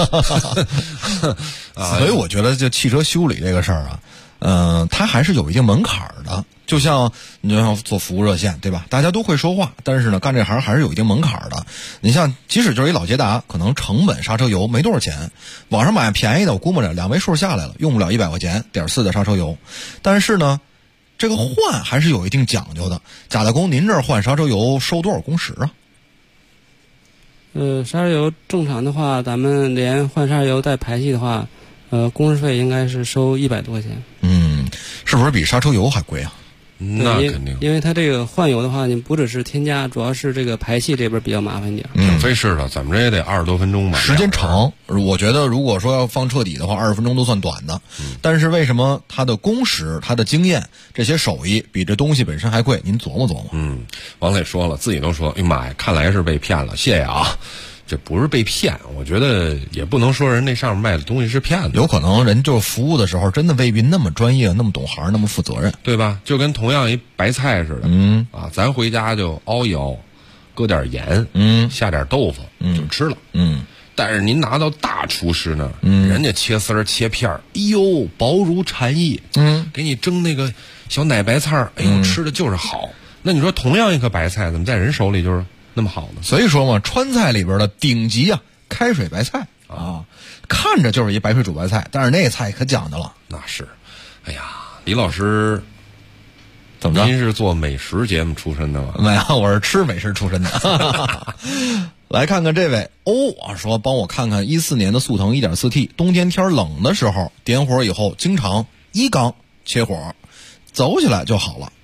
所以我觉得就汽车修理这个事儿啊，它还是有一定门槛的。就像你要做服务热线，对吧？大家都会说话，但是呢，干这行还是有一定门槛的。你像，即使就是一老捷达，可能成本刹车油没多少钱，网上买便宜的，我估摸着2位数下来了，用不了100块钱，1.4的刹车油。但是呢，这个换还是有一定讲究的。贾大工，您这儿换刹车油收多少工时啊？ 刹车油正常的话，咱们连换刹车油带排气的话，工时费应该是收100多块钱。 是不是比刹车油还贵啊？ 那肯定， 因为它这个换油的话，你不只是添加，主要是这个排气这边比较麻烦一点。 挺费事的，怎么着也得20多分钟吧， 时间长。我觉得如果说要放彻底的话，20分钟都算短的。但是为什么它的工时、它的经验、这些手艺比这东西本身还贵？您琢磨琢磨。 王磊说了，自己都说，哎呀妈呀，看来是被骗了，谢谢啊。这不是被骗，我觉得也不能说人那上面卖的东西是骗子， 有可能人就是服务的时候真的未必那么专业、那么懂行、那么负责任， 对吧？就跟同样一白菜似的，咱回家就熬一熬，搁点盐，下点豆腐，就吃了，但是您拿到大厨师那儿，人家切丝儿切片儿，哎呦，薄如蝉翼，给你蒸那个小奶白菜儿，哎呦，吃的就是好。那你说同样一颗白菜，怎么在人手里就是那么好呢？ 所以说嘛，川菜里边的顶级啊，开水白菜啊，看着就是一白水煮白菜，但是那菜可讲究了。 那是，哎呀，李老师， 怎么着？ 您是做美食节目出身的吗？ 没有，我是吃美食出身的。 来看看这位说帮我看看14年的速腾 1.4T， 冬天天冷的时候点火以后经常1缸切火，走起来就好了。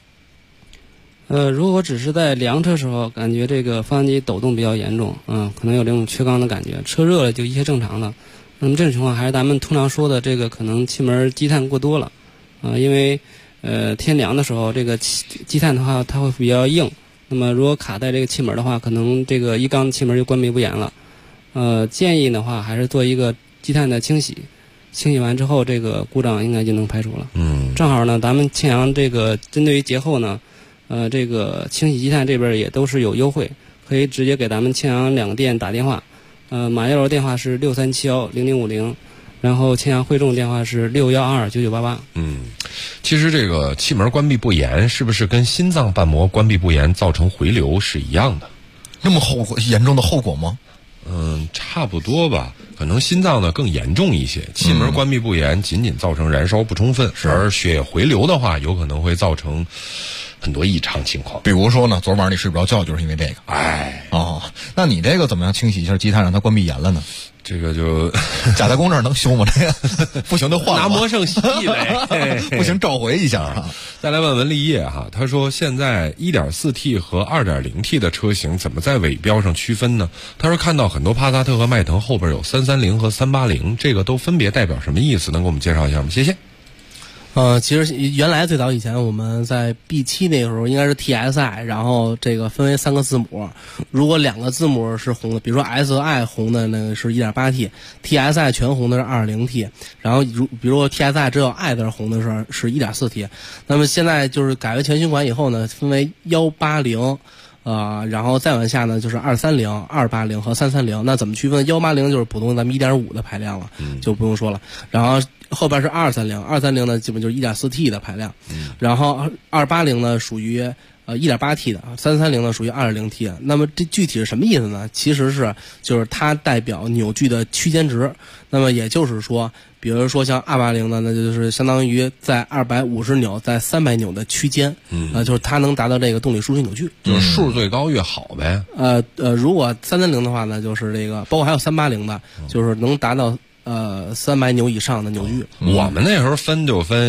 如果只是在凉车时候感觉这个发动机抖动比较严重，可能有这种缺缸的感觉，车热了就一切正常的。那么这种情况还是咱们通常说的这个可能气门积碳过多了，因为天凉的时候这个积碳的话它会比较硬，那么如果卡在这个气门的话，可能这个1缸气门就关闭不严了。建议的话还是做一个积碳的清洗，清洗完之后这个故障应该就能排除了。正好呢咱们庆阳这个针对于节后呢这个清洗积碳这边也都是有优惠，可以直接给咱们庆阳2个店打电话。马家楼电话是63710050，然后庆阳汇众电话是61229988。 其实这个气门关闭不严，是不是跟心脏瓣膜关闭不严造成回流是一样的？ 那么严重的后果吗？ 差不多吧，可能心脏呢更严重一些。气门关闭不严，仅仅造成燃烧不充分，而血液回流的话，有可能会造成很多异常情况。 比如说呢，昨晚上你睡不着觉，就是因为这个。那你这个怎么样清洗一下积碳，让它关闭严了呢？ 这个就甲代工这儿能修吗？这个不行就换了， 拿魔圣洗呗。 不行召回一下再来问文立业他说现在 1.4T 和 2.0T 的车型怎么在尾标上区分呢？他说看到很多帕萨特和迈腾后边有330和380，这个都分别代表什么意思？能给我们介绍一下吗？谢谢。 其实原来最早以前我们在 B7 那个时候应该是 TSI， 然后这个分为3个字母，如果2个字母是红的，比如说 S 和 I 红的那个是 1.8T， TSI 全红的是 2.0T， 然后比如说 TSI 只有 I 字红的是 1.4T。 那么现在就是改为全循环以后呢，分为180然后再往下呢就是230、280和330。那怎么区分？180就是普通咱们 1.5 的排量了，就不用说了。然后后边是230呢基本就是 1.4T 的排量，然后280呢属于1.8T 的，330呢属于 2.0T 的。那么这具体是什么意思呢？其实就是它代表扭矩的区间值。那么也就是说，比如说像280呢，那就是相当于在250扭在300扭的区间，就是它能达到这个动力输出扭矩， 就是数最高越好呗。 如果330的话呢，就是这个包括还有380的，就是能达到300扭以上的扭矩。 我们那时候分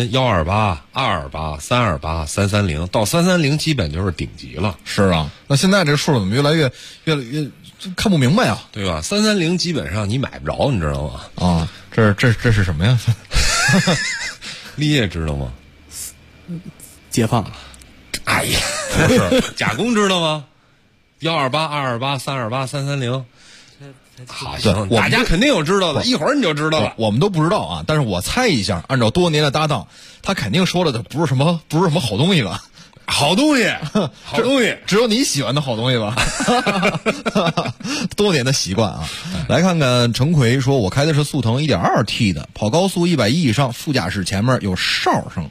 128、228、328、330，到330基本就是顶级了。 是啊，那现在这个数怎么越来越看不明白啊？ 对吧？330基本上你买不着，你知道吗？ 这是什么呀？ 立业知道吗？ 解放。 哎呀，不是加工知道吗？128、228、328、330。好，行，大家肯定有知道的，一会儿你就知道了。 我们都不知道啊，但是我猜一下，按照多年的搭档，他肯定说的不是什么好东西吧？ 好东西，好东西， 只有你喜欢的好东西吧？多年的习惯啊。来看看陈奎说，我开的是速腾 1.2T 的，跑高速110以上，副驾驶前面有哨声。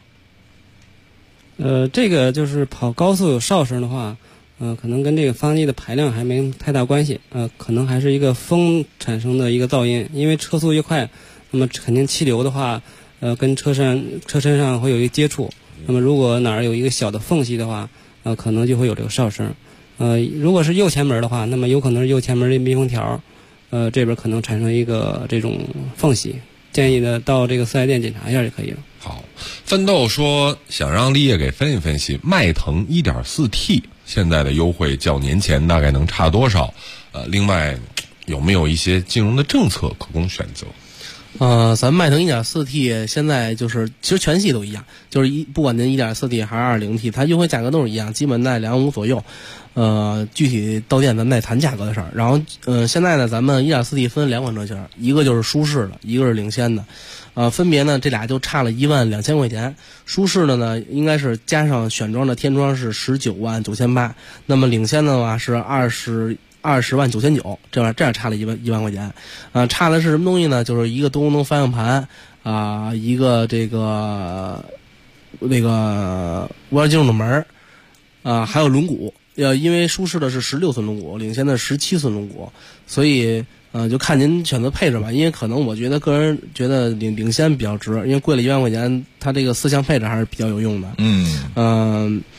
这个就是跑高速有哨声的话，可能跟这个发动机的排量还没太大关系，可能还是一个风产生的一个噪音，因为车速越快，那么肯定气流的话，跟车身上会有一个接触，那么如果哪儿有一个小的缝隙的话，可能就会有这个哨声。如果是右前门的话，那么有可能是右前门的密封条，这边可能产生一个这种缝隙，建议呢到这个4S店检查一下就可以了。 好，奋斗说想让立业给分析分析迈腾 1.4T 现在的优惠较年前大概能差多少？另外有没有一些金融的政策可供选择？ 咱们迈腾 1.4T 现在就是其实全系都一样，就是不管您 1.4T 还是 2.0T， 它优惠价格都是一样，基本在2万5左右。具体到店咱们再谈价格的事儿。然后现在呢，咱们 1.4T 分2款车型，一个就是舒适的，一个是领先的。分别呢这俩就差了12000块钱。舒适的呢应该是加上选装的天窗是199800，那么领先的话是209900，这样差了1万块钱。差的是什么东西呢？就是一个多功能方向盘一个这个那个无钥匙进入的门还有轮毂。因为舒适的是16寸轮毂，领先的17寸轮毂，所以就看您选择配置吧。因为可能我觉得个人觉得领先比较值，因为贵了1万块钱，它这个4项配置还是比较有用的。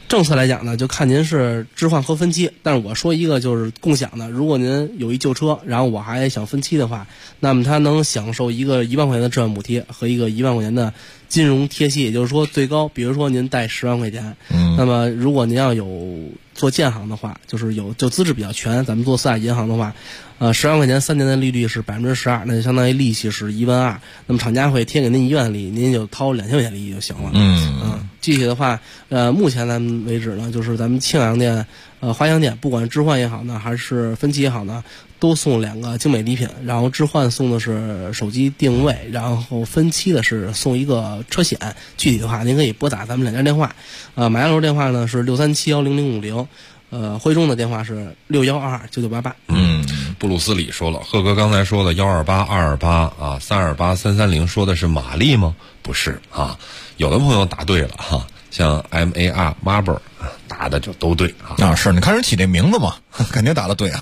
政策来讲呢，就看您是置换和分期。但是我说一个就是共享的，如果您有一旧车，然后我还想分期的话，那么他能享受一个1万块钱的置换补贴和一个1万块钱的金融贴息，也就是说最高，比如说您贷10万块钱，那么如果您要有做建行的话，就是就资质比较全，咱们做4大银行的话，10万块钱3年的利率是12%，那就相当于利息是1万2，那么厂家会贴给您1万利，您就掏2000块钱利息就行了。具体的话，目前咱们为止呢，就是咱们庆阳店、华强店，不管置换也好呢，还是分期也好呢，都送2个精美礼品。然后置换送的是手机定位，然后分期的是送一个车险。具体的话，您可以拨打咱们2家电话，马家楼电话呢是637-10050，徽中的电话是61229988。 布鲁斯李说了，贺哥刚才说的128-228啊，328-330说的是玛丽吗？不是啊，有的朋友答对了哈，像 MAR Marble 答的就都对啊。 是你看人起这名字嘛，肯定答的对啊。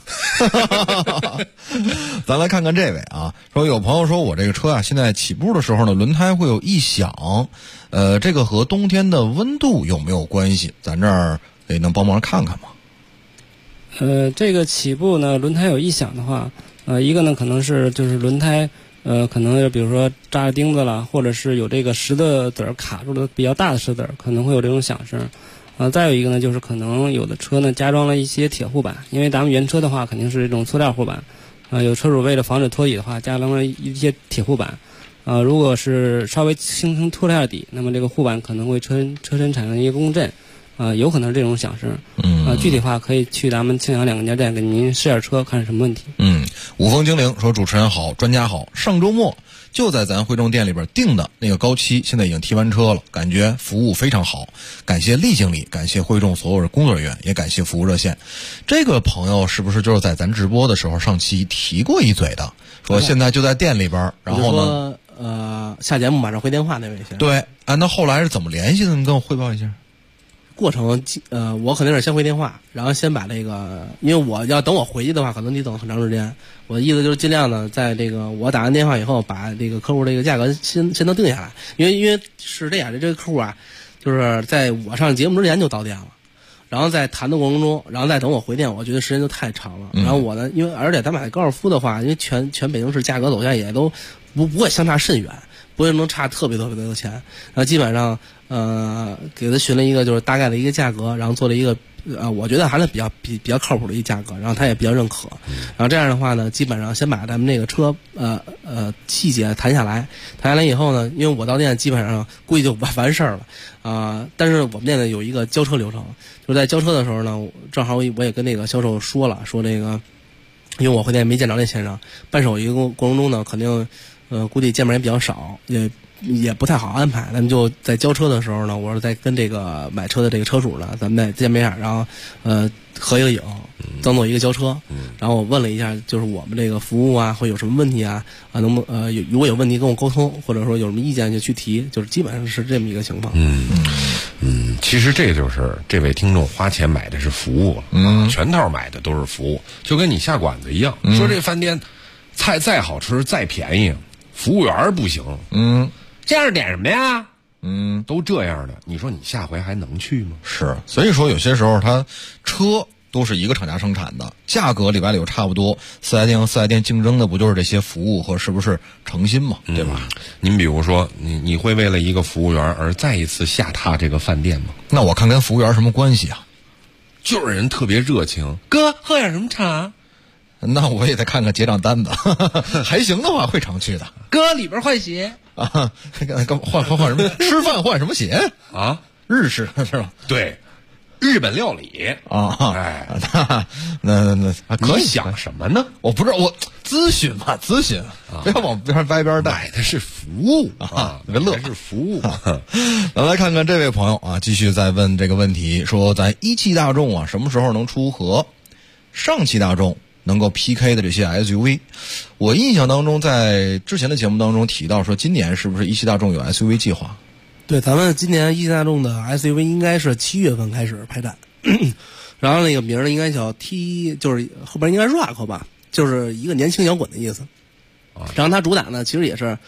咱来看看这位啊，说有朋友说我这个车啊，现在起步的时候呢，轮胎会有异响，这个和冬天的温度有没有关系？咱这儿能帮忙看看吗？ 这个起步呢，轮胎有异响的话，一个呢可能是就是轮胎，可能比如说扎着钉子了，或者是有这个石的子儿卡住了比较大的石子儿，可能会有这种响声。再有一个呢，就是可能有的车呢加装了一些铁护板，因为咱们原车的话肯定是这种塑料护板，有车主为了防止脱底的话，加装了一些铁护板。如果是稍微形成脱链底，那么这个护板可能会车身产生一个共振。有可能是这种响声。具体话可以去咱们庆阳2家店给您试下车，看是什么问题。 五峰精灵说主持人好，专家好，上周末就在咱徽中店里边订的那个高7，现在已经提完车了，感觉服务非常好，感谢厉经理，感谢徽中所有的工作人员，也感谢服务热线。这个朋友是不是就是在咱直播的时候上期提过一嘴的，说现在就在店里边，然后呢下节目马上回电话那位先生。 对那后来是怎么联系的？你跟我汇报一下。 过程我肯定是先回电话，然后先把这个，因为我要等我回去的话，可能得等很长时间。我的意思就是尽量呢，在这个我打完电话以后，把这个客户这个价格先都定下来，因为是这样的，这个客户啊，就是在我上节目之前就到店了，然后在谈的过程中，然后再等我回电，我觉得时间就太长了。然后我呢，因为而且咱买高尔夫的话，因为全北京市价格走下也都不会相差甚远。不会能差特别多的钱，然后基本上给他询了一个就是大概的一个价格，然后做了一个我觉得还是比较靠谱的一个价格，然后他也比较认可，然后这样的话呢，基本上先把咱们这个车细节谈下来以后呢，因为我到店基本上估计就完事儿了但是我们店呢有一个交车流程，就是在交车的时候呢，正好我也跟那个销售说了，说这个因为我回店没见着那先生，办手续过程中呢肯定估计见面也比较少，也不太好安排。咱们就在交车的时候呢，我说再跟这个买车的这个车主呢，咱们再见面然后合一个影，当做一个交车。然后我问了一下，就是我们这个服务啊，会有什么问题啊？能不如果有问题跟我沟通，或者说有什么意见就去提，就是基本上是这么一个情况。 其实这就是这位听众花钱买的是服务了，全套买的都是服务，就跟你下馆子一样。说这饭店菜再好吃再便宜，服务员不行，这样点什么呀？都这样的，你说你下回还能去吗？ 是，所以说有些时候他车都是一个厂家生产的，价格里外里又差不多，4S店和4S店竞争的不就是这些服务和是不是诚心嘛，对吧？ 您比如说，你会为了一个服务员而再一次下榻这个饭店吗？ 那我看跟服务员什么关系啊？ 就是人特别热情，哥喝点什么茶？ 那我也得看看结账单子，还行的话会常去的。 哥里边换鞋啊，换什么？吃饭换什么鞋啊？ 日式是吧？ 对，日本料理啊。 哎， 那可以想什么呢？ 我不知道，我咨询嘛，不要往歪边带。 买的是服务啊， 别乐， 是服务。 咱来看看这位朋友啊，继续在问这个问题，说咱一汽大众啊，什么时候能出和上汽大众能够 PK 的这些 SUV？ 我印象当中，在之前的节目当中提到说，今年是不是一汽大众有 SUV 计划？ 对，咱们今年一汽大众的 SUV 应该是7月份开始排战，然后那个名呢应该叫 T， 就是后边应该 Rock 吧，就是一个年轻摇滚的意思。然后它主打呢，其实也是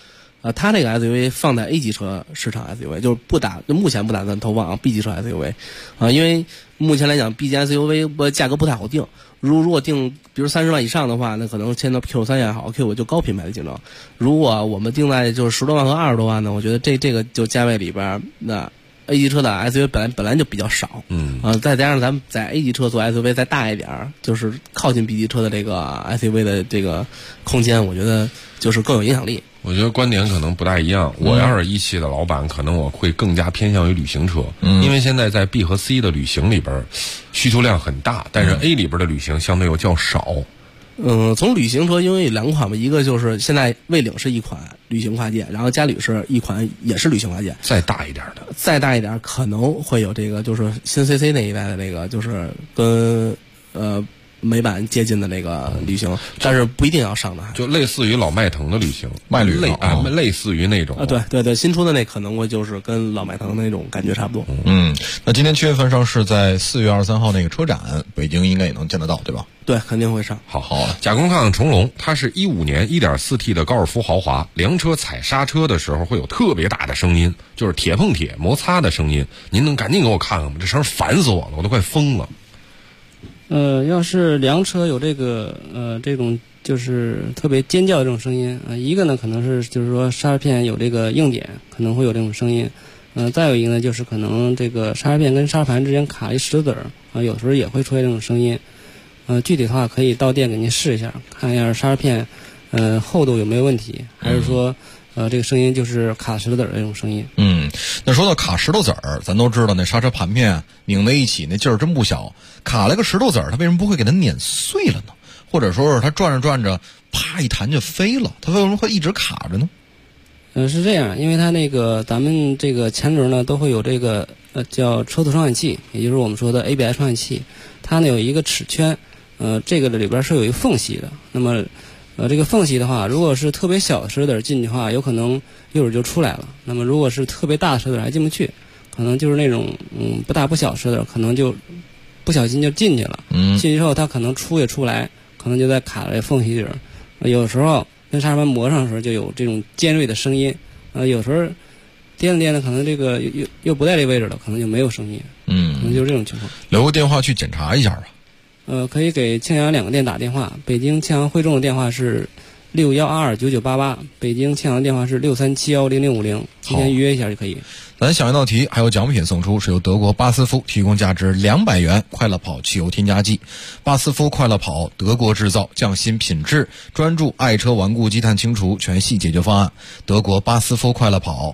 它这个 SUV 放在 A 级车市场 SUV， 就是目前不打算投放啊 B 级车 SUV， 因为目前来讲 B 级 SUV 价格不太好定。如果定比如30万以上的话，那可能签到 Q3也好 ，Q5 就高品牌的竞争。如果我们定在就是10多万和20多万呢，我觉得这个就价位里边那 A 级车的 SUV 本来就比较少，再加上咱们在 A 级车做 SUV 再大一点，就是靠近 B 级车的这个 SUV 的这个空间，我觉得就是更有影响力。 我觉得观点可能不大一样。我要是一汽的老板，可能我会更加偏向于旅行车，因为现在在 B 和 C 的旅行里边需求量很大，但是 A 里边的旅行相对又较少。 从旅行车因为有2款嘛，一个就是现在蔚领是一款旅行跨界，然后嘉旅是一款也是旅行跨界， 再大一点可能会有这个就是新 CC 那一代的那个就是跟美版接近的那个旅行，但是不一定要上的， 就类似于老迈腾的旅行，类似于那种对，新出的那可能会就是跟老迈腾那种感觉差不多。 那今年7月份上市，在4月23号那个车展，北京应该也能见得到，对吧？ 对，肯定会上。 好，贾工看看重龙，它是15年 1.4T 的高尔夫豪华，凉车踩刹车的时候会有特别大的声音，就是铁碰铁摩擦的声音。您能赶紧给我看看吗？这声烦死我了，我都快疯了。 要是凉车有这种就是特别尖叫的这种声音一个呢可能是就是说刹车片有这个硬点，可能会有这种声音。再有一个呢就是可能这个刹车片跟刹车盘之间卡一石头子儿有时候也会出现这种声音。具体的话可以到店给您试一下，看一下刹车片厚度有没有问题，还是说这个声音就是卡石头子儿这种声音。 那说到卡石头子儿，咱都知道那刹车盘片拧在一起那劲儿真不小，卡了个石头子儿，它为什么不会给它碾碎了呢？或者说是它转着转着啪一弹就飞了，它为什么会一直卡着呢？ 是这样，因为它那个咱们这个前轮呢都会有这个叫车速传感器，也就是我们说的 ABS 传感器，它呢有一个齿圈，这个里边是有一个缝隙的。那么这个缝隙的话，如果是特别小的石头子进去的话，有可能一会儿就出来了。那么如果是特别大的石头子还进不去，可能就是那种不大不小石头，可能就不小心就进去了。进去之后它可能出也出不来，可能就在卡在缝隙里。有时候跟刹车盘磨上的时候就有这种尖锐的声音。有时候颠着可能这个又不在这位置了，可能就没有声音。可能就是这种情况。 留个电话去检查一下吧。 可以给庆阳2个店打电话，北京庆阳汇众的电话是61229988，北京庆阳电话是63710050，提前预约一下就可以。 咱想一道题，还有奖品送出，是由德国巴斯夫提供价值200元快乐跑汽油添加剂。巴斯夫快乐跑，德国制造，匠心品质，专注爱车顽固积碳清除全系解决方案。德国巴斯夫快乐跑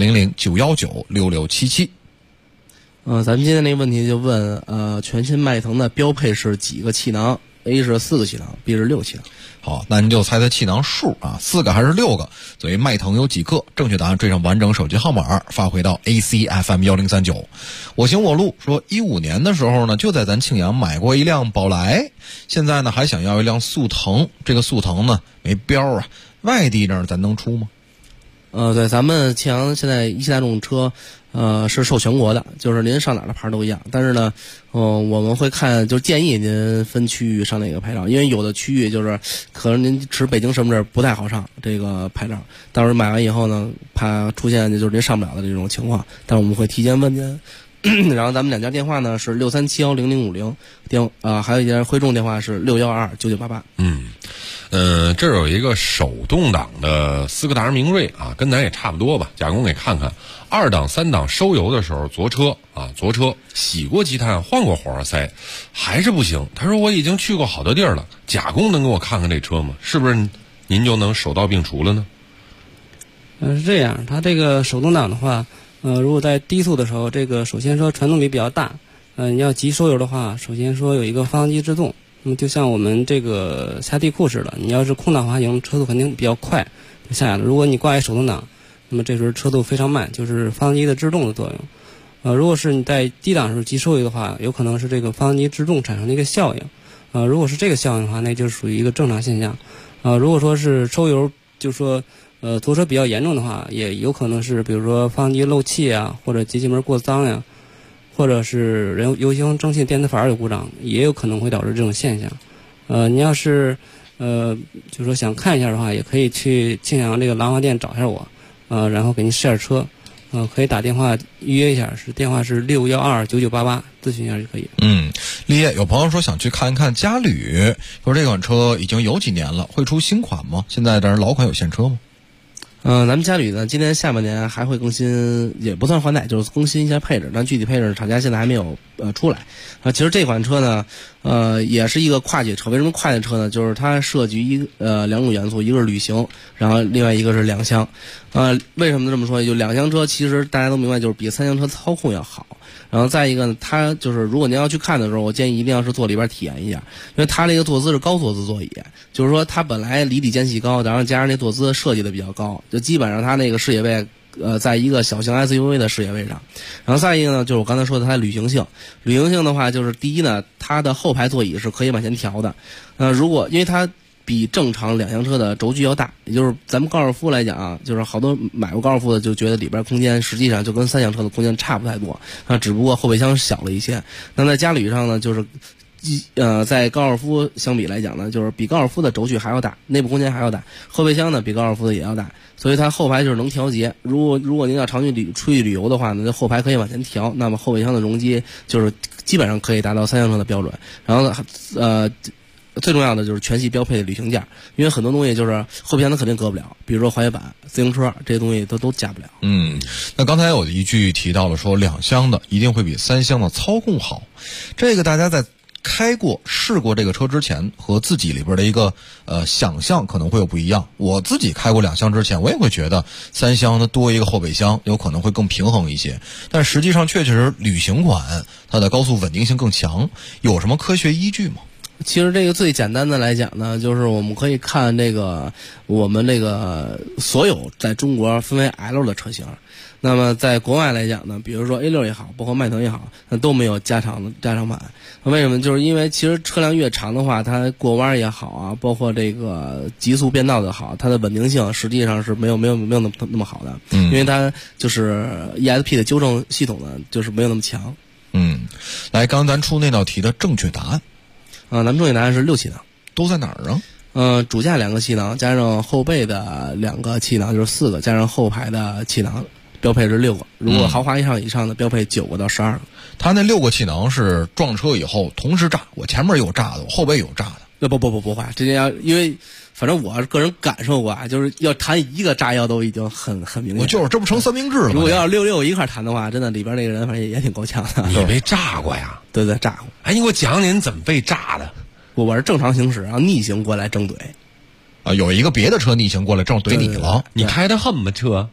，400-919-6677。 咱们今天那个问题就问，全新迈腾的标配是几个气囊 ？A 是4个气囊 ，B 是6个气囊。 好，那您就猜猜气囊数啊，4个还是6个？所以迈腾有几个？正确答案缀上完整手机号码，发回到 ACFM1039。我行我路说，15年的时候呢，就在咱庆阳买过一辆宝来，现在呢还想要一辆速腾。这个速腾呢没标啊，外地这儿咱能出吗？ 对，咱们庆阳现在一汽大众车，是受全国的，就是您上哪儿的牌都一样。但是呢，我们会看，就建议您分区域上哪个牌照，因为有的区域就是可能您持北京身份证不太好上这个牌照，到时候买完以后呢，怕出现就是您上不了的这种情况，但我们会提前问您。然后咱们2家电话呢是63710050，还有一家汇众电话是61229988。 这儿有一个手动挡的斯柯达明锐啊，跟咱也差不多吧。贾工给看看，2档3档收油的时候，左车洗过积碳，换过火花塞，还是不行。他说我已经去过好多地儿了，贾工能给我看看这车吗？是不是您就能手到病除了呢？ 是这样，它这个手动挡的话，如果在低速的时候，这个首先说传动比比较大，你要急收油的话，首先说有一个发动机制动。那么就像我们这个下地库似的，你要是空档滑行，车速肯定比较快就下来了。如果你挂一手动挡，那么这时候车速非常慢，就是发动机的制动的作用。如果是你在低档时候急收油的话，有可能是这个发动机制动产生的一个效应。如果是这个效应的话，那就属于一个正常现象。如果说是收油，就是说拖车比较严重的话，也有可能是比如说发动机漏气啊，或者节气门过脏呀，或者是油箱蒸汽电磁阀有故障，也有可能会导致这种现象。你要是就是说想看一下的话，也可以去庆阳这个兰花店找一下我。 然后给您试下车，可以打电话预约一下，电话是6129988，咨询一下就可以。 立业有朋友说想去看一看嘉旅，说这款车已经有几年了，会出新款吗？现在但是老款有现车吗？ 咱们嘉旅呢，今年下半年还会更新，也不算换代，就是更新一下配置，但具体配置厂家现在还没有出来。其实这款车呢，也是一个跨界车。为什么跨界车呢？就是它涉及两种元素，一个是旅行，然后另外一个是两厢。为什么这么说？就两厢车其实大家都明白，就是比三厢车操控要好。然后再一个呢，它就是如果您要去看的时候，我建议一定要是坐里边体验一下，因为它这个坐姿是高坐姿座椅，就是说它本来离地间隙高，然后加上那坐姿设计的比较高，就基本上它那个视野位在一个小型 SUV 的视野位上。然后再一个呢，就是我刚才说的它的旅行性。旅行性的话，就是第一呢，它的后排座椅是可以往前调的。如果因为它比正常两厢车的轴距要大，也就是咱们高尔夫来讲啊，就是好多买过高尔夫的就觉得里边空间实际上就跟三厢车的空间差不太多，只不过后备箱小了一些。那在嘉旅上呢，就是在高尔夫相比来讲呢，就是比高尔夫的轴距还要大，内部空间还要大，后备箱呢比高尔夫的也要大，所以它后排就是能调节。如果您要长距出去旅游的话呢，后排可以往前调，那么后备箱的容积就是基本上可以达到三厢车的标准。然后最重要的就是全系标配的旅行架，因为很多东西就是后备箱它肯定搁不了，比如说滑雪板、自行车这些东西都加不了。 那刚才有一句提到了说两厢的一定会比三厢的操控好，这个大家在开过试过这个车之前和自己里边的一个想象可能会有不一样。我自己开过两厢之前，我也会觉得三厢它多一个后备箱有可能会更平衡一些，但实际上确实旅行款它的高速稳定性更强，有什么科学依据吗？ 其实这个最简单的来讲呢，就是我们可以看这个我们这个所有在中国分为 L 的车型，那么在国外来讲呢，比如说 A6 也好，包括迈腾也好，那都没有加长版。为什么？就是因为其实车辆越长的话，它过弯也好啊，包括这个极速变道的好，它的稳定性实际上是没有那么好的，因为它就是 ESP 的纠正系统呢，就是没有那么强。 来，刚咱出那道题的正确答案。 咱们正确答案是6气囊， 都在哪儿啊？ 主驾2个气囊，加上后备的2个气囊就是4个，加上后排的气囊，标配是6个。如果豪华以上的，标配9个到12个。 它那6个气囊是撞车以后同时炸，我前面有炸的，我后背有炸的。 不会，这要因为反正我个人感受过啊，就是要弹一个炸药都已经很明显。 我就是这不成三明治了吗？ 如果要6一块弹的话，真的里边那个人反正也挺够呛的。 你被炸过呀？ 对，炸过。 哎，你给我讲讲你怎么被炸的？ 我是正常行驶，然后逆行过来正怼。 有一个别的车逆行过来正怼你了。 你开的什么车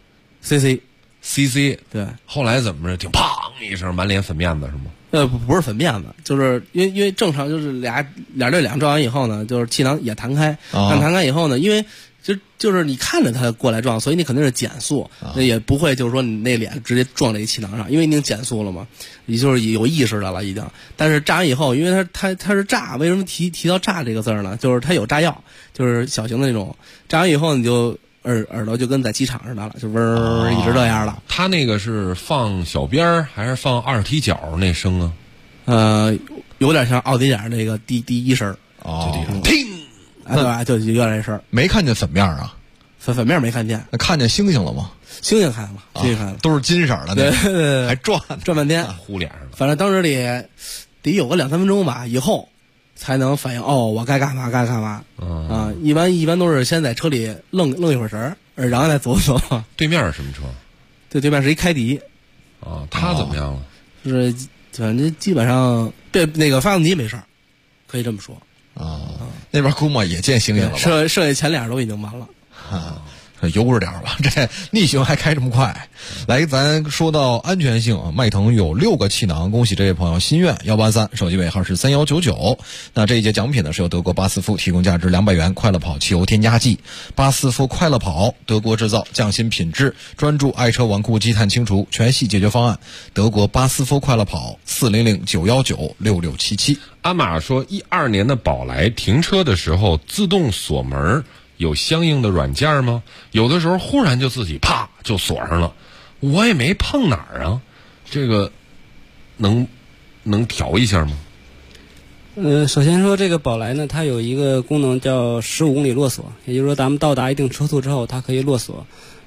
？CC。对。 后来怎么着？挺砰一声，满脸粉面子是吗？ 不是粉面子，就是因为正常就是俩对俩撞完以后呢，就是气囊也弹开，弹开以后呢，因为就是你看着他过来撞，所以你肯定是减速，那也不会就是说你那脸直接撞这个气囊上，因为你已经减速了嘛，也就是有意识的了已经。但是炸完以后，因为它是炸，为什么提到炸这个字呢？就是它有炸药，就是小型的那种，炸完以后你就耳朵就跟在机场似的了，就嗡一直这样了。 它那个是放小边儿还是放二踢脚那声啊？ 有点像奥迪点那个第一声听。 对吧？就有点这声， 没看见粉面啊？ 粉面没看见， 那看见星星了吗？ 星星看了， 都是金色的， 对， 还转半天， 糊脸上了。 反正当时得有个2-3分钟吧，以后才能反应我该干嘛。一般都是先在车里愣一会儿神，然后再走。 对面是什么车？ 对面是一凯迪。 他怎么样了？ 就是反正基本上对那个发动机没事儿，可以这么说。 那边估摸也见星星了吧？ 剩下前脸都已经完了。 悠着点吧，这逆行还开这么快。来，咱说到安全性啊，迈腾有6个气囊，恭喜这位朋友心愿183，手机尾号是3199。那这一节奖品呢是由德国巴斯夫提供价值200元快乐跑汽油添加剂。巴斯夫快乐跑，德国制造，匠心品质，专注爱车顽固积碳清除，全系解决方案。德国巴斯夫快乐跑，400-919-6677。 阿玛说，12年的宝来停车的时候自动锁门。有相应的软件吗？有的时候忽然就自己啪就锁上了，我也没碰哪儿啊。这个能调一下吗？ 首先说这个宝来呢，它有一个功能叫15公里落锁，也就是说咱们到达一定车速之后，它可以落锁。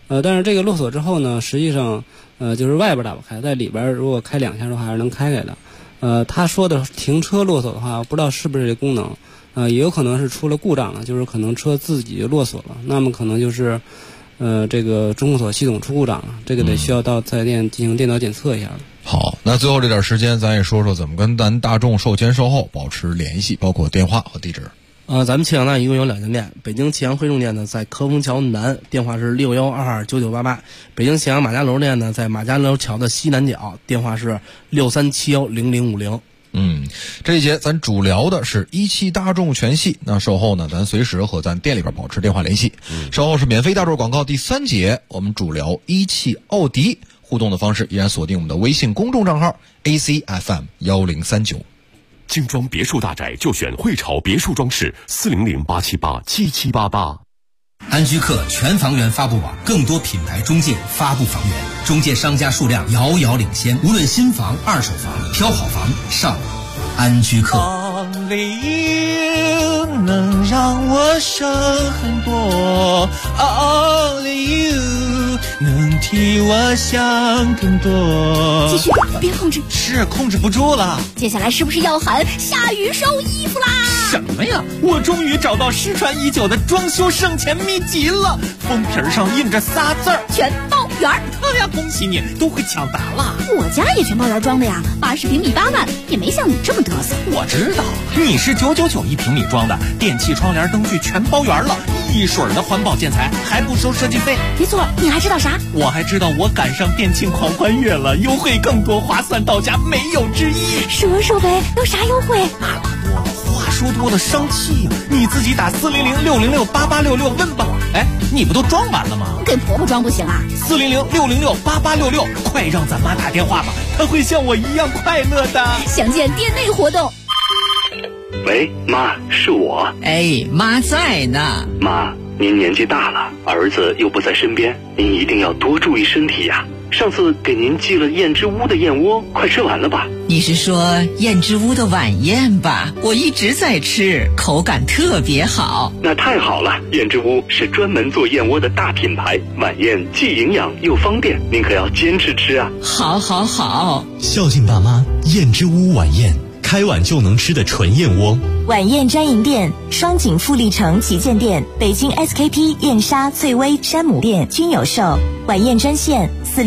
但是这个落锁之后呢，实际上就是外边打不开，在里边如果开2下的话还是能开开的。他说的停车落锁的话，不知道是不是这功能，也有可能是出了故障了，就是可能车自己就落锁了，那么可能就是这个中控锁系统出故障了，这个得需要到4S店进行电脑检测一下了。 好，那最后这点时间，咱也说说怎么跟咱大众售前售后保持联系，包括电话和地址。 咱们启阳呢一共有2家店，北京启阳汇众店呢在科丰桥南，电话是61229988；北京启阳马家楼店呢在马家楼桥的西南角，电话是63710050。 这一节咱主聊的是17大众全系，那售后呢，咱随时和咱店里边保持电话联系。售后是免费大众广告。第3节我们主聊17奥迪，互动的方式依然锁定我们的微信公众账号 ACFM1039。 精装别墅大宅就选汇潮别墅装饰，400-878-7788。 安居客全房源发布网，更多品牌中介发布房源，中介商家数量遥遥领先。无论新房、二手房，挑好房上网。安居客。 能让我省很多 ，Only you 能替我想更多。 继续，别控制， 是控制不住了。 接下来是不是要喊下雨收衣服啦？ 什么呀？我终于找到失传已久的装修省钱秘籍了，封皮上印着仨字儿： 全包圆。 哎呀，恭喜你，都会抢答了。 我家也全包圆装的呀，80平米8万，也没像你这么嘚瑟。 我知道，你是999一平米装的，电器、窗帘、灯具全包圆了，一水儿的环保建材，还不收设计费。 没错，你还知道啥？ 我还知道我赶上电庆狂欢月了，优惠更多，划算到家，没有之一。 说说呗，有啥优惠？ 话说多了伤气呀，你自己打400-606-8866问吧。哎，你不都装完了吗？ 给婆婆装不行啊 ？400-606-8866，快让咱妈打电话吧，她会像我一样快乐的。 详见店内活动。 喂，妈，是我。 哎，妈在呢。 妈，您年纪大了，儿子又不在身边，您一定要多注意身体呀。上次给您寄了燕之屋的燕窝，快吃完了吧？ 你是说燕之屋的晚宴吧？我一直在吃，口感特别好。 那太好了，燕之屋是专门做燕窝的大品牌，晚宴既营养又方便，您可要坚持吃啊。 好好好， 孝敬爸妈，燕之屋晚宴，开碗就能吃的纯燕窝。 晚宴专营店：双井富力城旗舰店、北京 SKP 燕莎、翠微、山姆店均有售。晚宴专线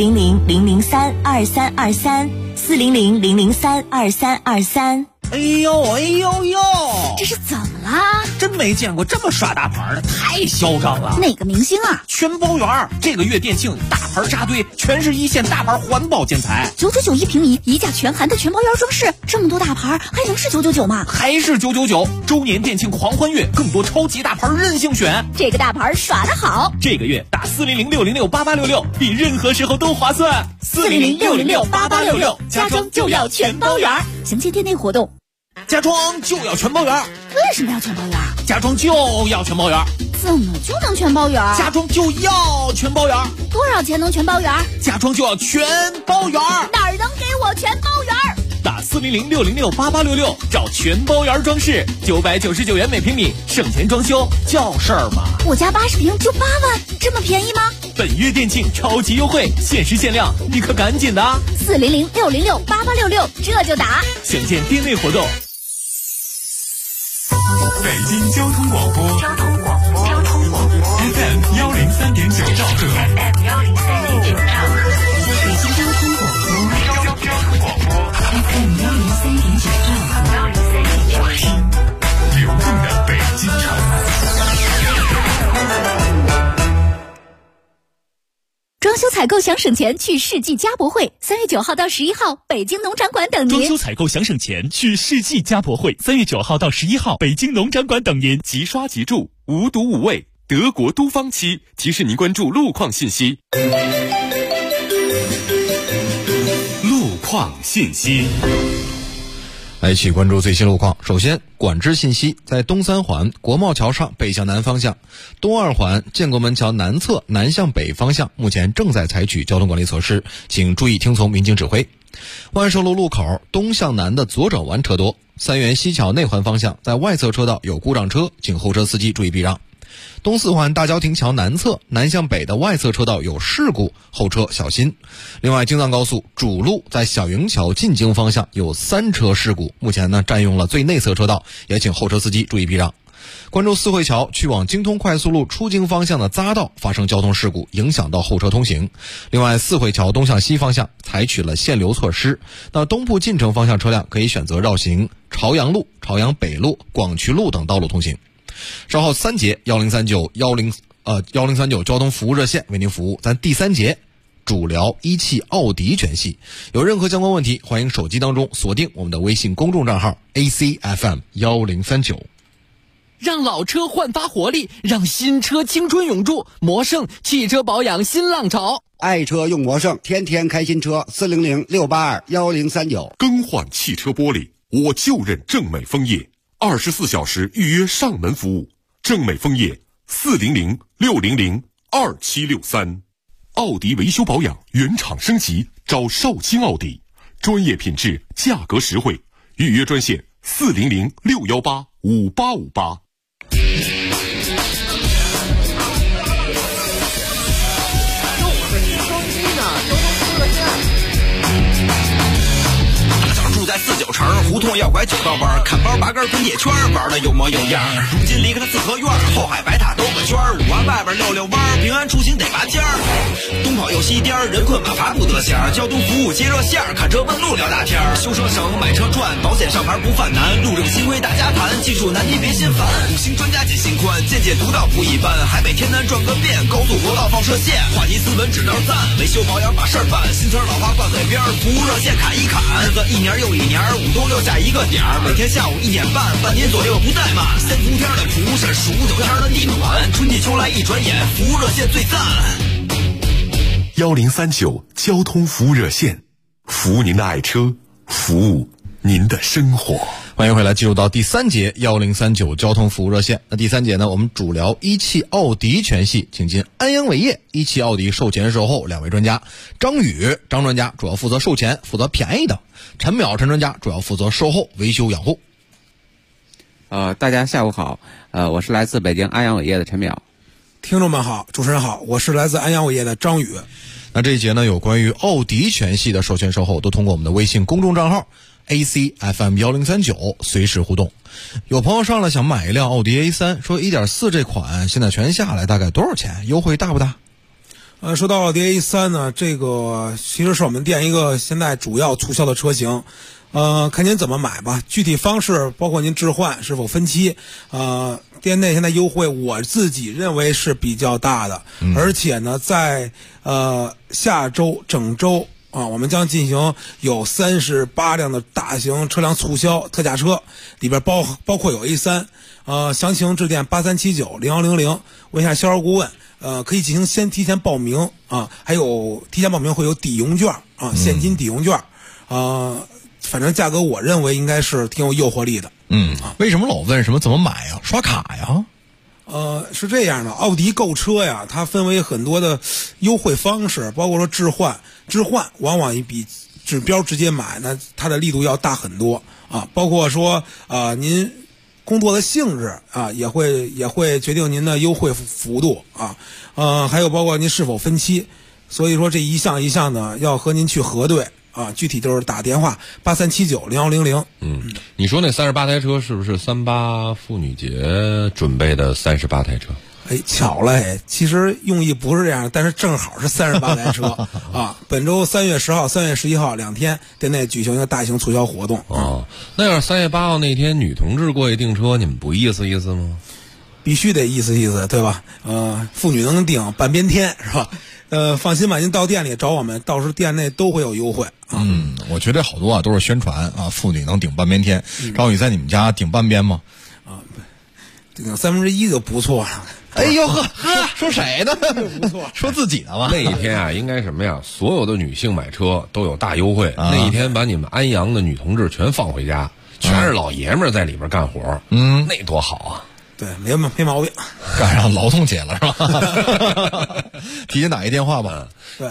400-003-2323，400-003-2323。 哎呦哎呦呦， 这是怎么啦？ 真没见过这么耍大牌的，太嚣张了。 哪个明星啊？ 全包圆，这个月店庆大牌扎堆，全是一线大牌环保建材 ，999一平米，一价全含的全包圆装饰，这么多大牌还能是999吗？ 还是999。周年店庆狂欢月，更多超级大牌任性选， 这个大牌耍得好。 这个月打400-606-8866，比任何时候都划算。 400-606-8866，家装就要全包圆。详见店内活动。 家装就要全包圆。 为什么要全包圆？ 家装就要全包圆。 怎么就能全包圆？ 家装就要全包圆。 多少钱能全包圆？ 家装就要全包圆。 哪儿能给我全包圆？ 打400-606-8866，找全包圆装饰，999元每平米，省钱装修叫事儿吗？ 我家80平就8万，这么便宜吗？ 本月店庆超级优惠，限时限量，你可赶紧的啊 ！400-606-8866，这就打。 详见店内活动。 北京交通广播FM 103.9兆赫， 北京交通广播 FM 103.9兆赫， 流动的北京城。 装修采购想省钱，去世纪家博会，3月9号到11号，北京农展馆等您。 装修采购想省钱，去世纪家博会，3月9号到11号，北京农展馆等您。 即刷即住，无毒无味，德国都方漆提示您关注路况信息。路况信息。 来一起关注最新路况。首先，管制信息，在东三环国贸桥上北向南方向，东二环建国门桥南侧南向北方向，目前正在采取交通管理措施，请注意听从民警指挥。万寿路路口东向南的左转弯车多，三元西桥内环方向在外侧车道有故障车，请后车司机注意避让。 东四环大郊亭桥南侧南向北的外侧车道有事故，后车小心。另外，京藏高速主路在小营桥进京方向有3车事故，目前呢占用了最内侧车道，也请后车司机注意避让。关中四惠桥去往京通快速路出京方向的匝道发生交通事故，影响到后车通行。另外，四惠桥东向西方向采取了限流措施，那东部进城方向车辆可以选择绕行朝阳路、朝阳北路、广渠路等道路通行。稍后3节1039交通服务热线为您服务。咱第3节主聊一汽奥迪全系，有任何相关问题，欢迎手机当中锁定我们的微信公众账号 ACFM1039。 让老车焕发活力，让新车青春永驻。魔胜汽车保养新浪潮， 爱车用魔胜，天天开新车，400-682-1039。 更换汽车玻璃，我就认正美枫叶，24小时预约上门服务。正美枫叶400-600-2763。奥迪维修保养原厂升级，找少卿奥迪，专业品质，价格实惠。预约专线400-618-5858。 在49城胡同要拐9道弯，看包拔根滚铁圈，玩的有模有样。如今离开了四合院，后海白塔兜个圈，5环外边溜弯，平安出行得拔尖儿。东跑又西颠，人困马乏不得闲。交通服务接热线，看车问路聊大天。修车省买车赚，保险上牌不犯难。路政新规大家谈，技术难题别心烦。5星专家解心宽，见解独到不一般。海北天南转个遍，高速国道放射线。话题斯文指标赞，维修保养把事儿办。新词老话挂嘴边，服务热线砍一砍。日子一年又一年，5都留下一个点儿，每天下午1点半，半年左右不怠慢。先伏天的蒲是数9天的地暖，春季秋来一转眼，服务热线最赞。 1039交通服务热线，服务您的爱车，服务您的生活。 欢迎回来，进入到第3节1039交通服务热线。那第3节呢，我们主聊一汽奥迪全系，请进安阳伟业一汽奥迪售前售后2位专家。张宇张专家主要负责售前，负责便宜的；陈淼陈专家主要负责售后维修养护。 大家下午好，我是来自北京安阳伟业的陈淼。 听众们好，主持人好，我是来自安阳伟业的张宇。 那这一节呢，有关于奥迪全系的售前售后都通过我们的微信公众账号ACFM1039随时互动。有朋友上来想买一辆奥迪 A3， 说 1.4 这款现在全下来大概多少钱？优惠大不大？ 说到奥迪 A3 呢，这个其实是我们店一个现在主要促销的车型。看您怎么买吧，具体方式包括您置换是否分期，店内现在优惠我自己认为是比较大的，而且呢在下周整周我们将进行有38辆的大型车辆促销特价车，里边包括有 A3，详情致电83790100，问一下销售顾问，可以进行先提前报名还有提前报名会有抵用券现金抵用券，反正价格我认为应该是挺有诱惑力的。 为什么老问什么怎么买呀？刷卡呀？ 是这样的，奥迪购车呀，它分为很多的优惠方式，包括说置换往往比指标直接买呢，它的力度要大很多包括说您工作的性质也会决定您的优惠幅度还有包括您是否分期，所以说这一项一项呢要和您去核对。具体就是打电话83790100。 你说那38台车是不是38妇女节准备的38台车？ 巧了其实用意不是这样，但是正好是38台车本周3月10号、3月11号2天，店内举行一个大型促销活动。 那要是3月8号那天女同志过去订车，你们不意思意思吗？ 必须得意思意思，对吧？妇女能订半边天是吧？放心吧，您到店里找我们，到时候店内都会有优惠。 我觉得好多都是宣传妇女能顶半边天。张宇在你们家顶半边吗？ 顶1/3就不错了。 哎呦呵，说谁呢？ 不错， 说自己呢吧。 那一天应该什么呀？所有的女性买车都有大优惠。那一天把你们安阳的女同志全放回家，全是老爷们在里边干活。那多好啊！ 对，没毛病， 赶上劳动节了是吧？提前打一电话吧。 对，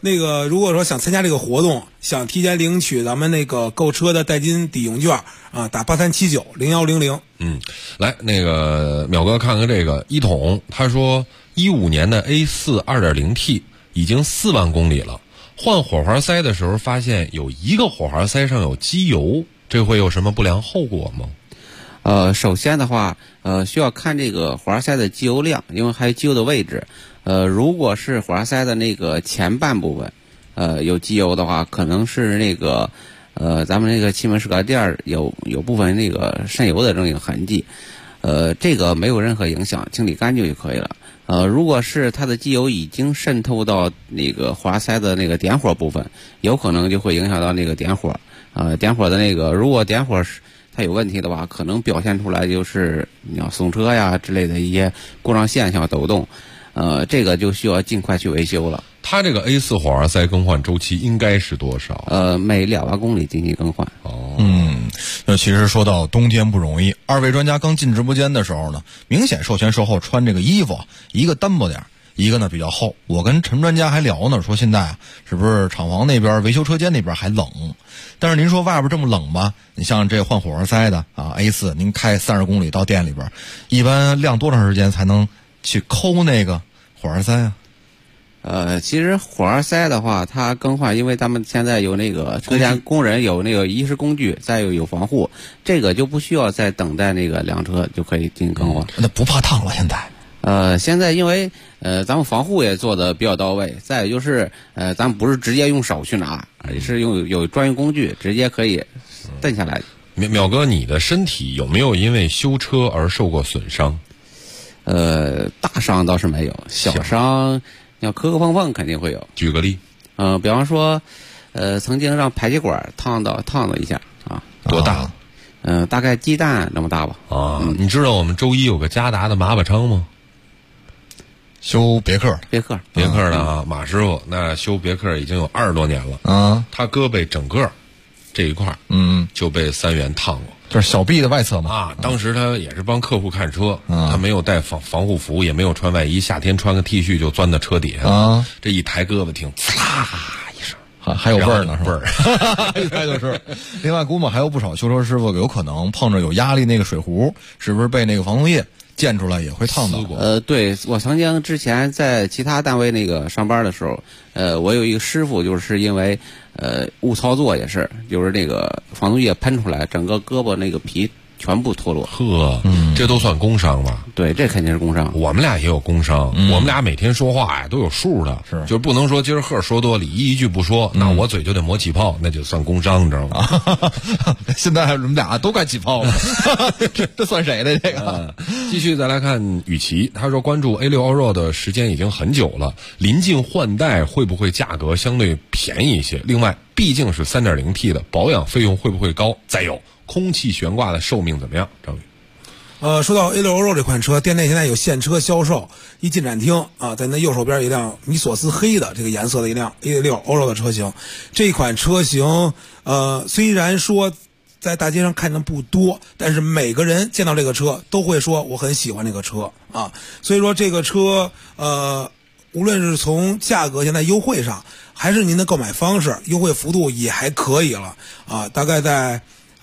那个如果说想参加这个活动，想提前领取咱们那个购车的代金抵用券啊，打83790100。 来，那个淼哥看看这个一统，他说15年的 A4 2.0T 已经4万公里了，换火花塞的时候发现有一个火花塞上有机油，这会有什么不良后果吗？ 首先的话，需要看这个火花塞的机油量，因为还有机油的位置。如果是火花塞的那个前半部分，有机油的话，可能是那个，咱们那个气门室盖垫有部分那个渗油的这种痕迹，这个没有任何影响，清理干净就可以了。如果是它的机油已经渗透到那个火花塞的那个点火部分，有可能就会影响到那个点火。点火的那个，如果点火是它有问题的话，可能表现出来就是你要送车呀之类的一些故障现象抖动，这个就需要尽快去维修了。 它这个 A4 火花塞更换周期应该是多少？ 每2万公里进行更换。 那其实说到冬天不容易，二位专家刚进直播间的时候呢，明显售前售后穿这个衣服，一个单薄点，一个呢比较厚。我跟陈专家还聊呢，说现在啊，是不是厂房那边维修车间那边还冷？但是您说外边这么冷吧，你像这换火花塞的啊 A4， 您开30公里到店里边，一般晾多长时间才能去抠那个火花塞啊？ 其实火花塞的话，它更换，因为咱们现在有那个车间工人有那个一是工具，再有防护，这个就不需要再等待那个晾车就可以进行更换。 那不怕烫了现在？ 现在因为咱们防护也做的比较到位，再有就是咱们不是直接用手去拿，而是有专业工具直接可以蹬下来。 淼哥，你的身体有没有因为修车而受过损伤？ 大伤倒是没有，小伤要磕磕碰碰肯定会有。 举个例， 比方说，曾经让排气管烫了一下啊。 多大？ 大概鸡蛋那么大吧。 你知道我们周一有个嘉达的马把昌吗？ 修别克的啊，马师傅那修别克已经有20多年了。他胳膊整个这一块就被3元烫过。 就是小臂的外侧嘛。 啊，当时他也是帮客户看车，他没有带防护服，也没有穿外衣，夏天穿个 T 恤就钻到车底下，这一抬胳膊听呲啦一声， 还有味儿呢，是味儿，一抬就是。另外，估摸还有不少修车师傅有可能碰着有压力那个水壶，是不是被那个防冻液溅出来也会烫到？ 对，我曾经之前在其他单位那个上班的时候，我有一个师傅就是因为误操作也是，就是那个防冻液喷出来，整个胳膊那个皮全部脱落。 这都算工伤吧？ 对，这肯定是工伤。 我们俩也有工伤，我们俩每天说话呀都有数的，就是不能说今儿贺说多了，一句不说，那我嘴就得磨起泡，那就算工伤，你知道吗？ 现在我们俩都该起泡了，这算谁的这个？ 继续再来看雨琦，他说关注 A6 Allroad 的时间已经很久了，临近换代会不会价格相对便宜一些？另外，毕竟是 3.0T 的，保养费用会不会高？再有，空气悬挂的寿命怎么样？张宇。 说到 A6 Allroad 这款车，店内现在有现车销售。一进展厅啊，在那右手边有一辆米索斯黑的这个颜色的一辆 A6 Allroad 的车型。这款车型虽然说在大街上看的不多，但是每个人见到这个车都会说我很喜欢这个车啊。所以说这个车无论是从价格现在优惠上，还是您的购买方式，优惠幅度也还可以了啊，大概在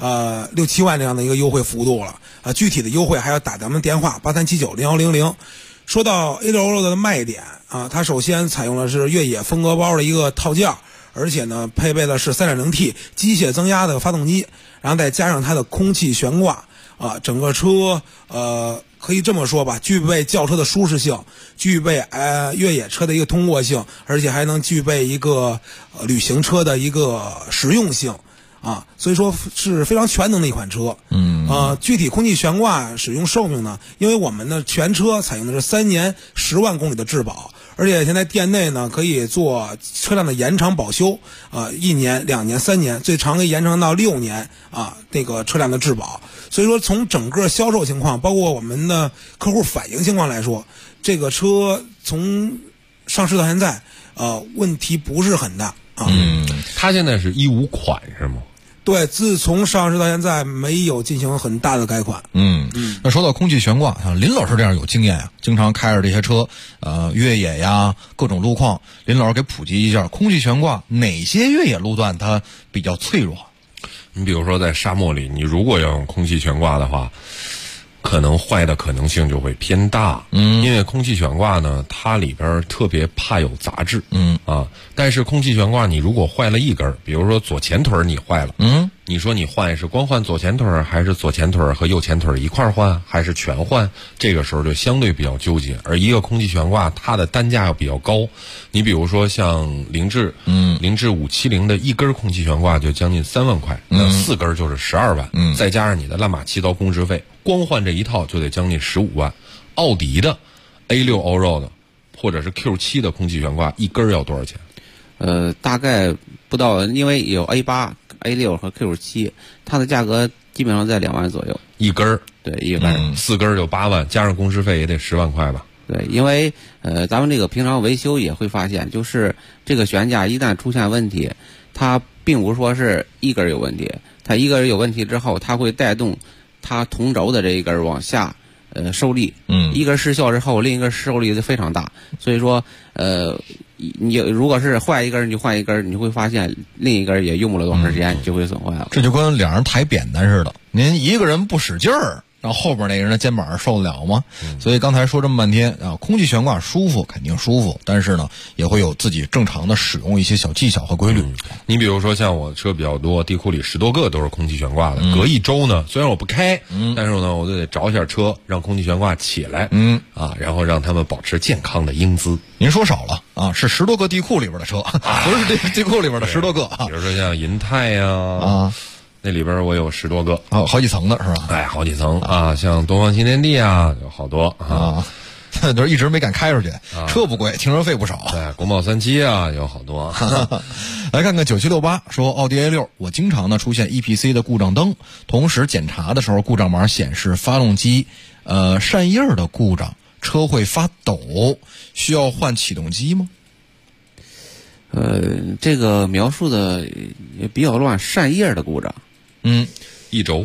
6、7万这样的一个优惠幅度了啊。具体的优惠还要打咱们电话83790100。说到 A6 Allroad 的卖点啊，它首先采用的是越野风格包的一个套件，而且呢配备的是 3.0T 机械增压的发动机，然后再加上它的空气悬挂啊，整个车可以这么说吧，具备轿车的舒适性，具备越野车的一个通过性，而且还能具备一个旅行车的一个实用性啊，所以说是非常全能的一款车。具体空气悬挂使用寿命呢，因为我们的全车采用的是3年10万公里的质保，而且现在店内呢可以做车辆的延长保修，1年、2年、3年，最长可以延长到6年啊，那个车辆的质保。所以说从整个销售情况，包括我们的客户反映情况来说，这个车从上市到现在问题不是很大啊。 它现在是15款是吗？ 对，自从上市到现在没有进行很大的改款。 那说到空气悬挂，像林老师这样有经验啊，经常开着这些车，越野呀，各种路况，林老师给普及一下，空气悬挂哪些越野路段它比较脆弱？ 你比如说在沙漠里，你如果要用空气悬挂的话，可能坏的可能性就会偏大。因为空气悬挂呢，它里边特别怕有杂质。但是空气悬挂你如果坏了一根，比如说左前腿你坏了，你说你换是光换左前腿，还是左前腿和右前腿一块换，还是全换？这个时候就相对比较纠结。而一个空气悬挂它的单价要比较高，你比如说像凌志570的一根空气悬挂就将近3万块，那4根就是12万，再加上你的乱码七糟工时费，光换这一套就得将近15万。奥迪的 A6 Allroad 或者是 Q7 的空气悬挂一根要多少钱？ 大概不到，因为有 A8、A6 和 Q7， 它的价格基本上在2万左右一根儿。 对，一根 4根就8万，加上工时费也得10万块吧。 对，因为咱们这个平常维修也会发现，就是这个悬架一旦出现问题，它并不是说是一根有问题，它一根有问题之后，它会带动它同轴的这一根往下受力。一根失效之后，另一根受力就非常大，所以说你如果是坏一根你就换一根，你会发现另一根也用不了多长时间就会损坏了。 这就跟两人抬扁担似的，您一个人不使劲儿，然后后边那个人的肩膀受得了吗？所以刚才说这么半天啊，空气悬挂舒服肯定舒服，但是呢也会有自己正常的使用一些小技巧和规律。 你比如说像我车比较多，地库里10多个都是空气悬挂的，隔一周呢，虽然我不开，但是呢我就得找一下车，让空气悬挂起来，然后让他们保持健康的英姿。 您说少了啊，是10多个地库里边的车，不是地库里边的10多个啊。 比如说像银泰呀那里边我有10多个， 好几层的是吧？ 哎，好几层啊，像东方新天地啊，有好多啊， 就是一直没敢开出去，车不贵，停车费不少。 对，国贸37啊，有好多。 来看看9768说，奥迪 A6， 我经常呢出现 EPC 的故障灯，同时检查的时候故障码显示发动机扇叶的故障，车会发抖，需要换启动机吗？ 这个描述的也比较乱，扇叶的故障。 一轴。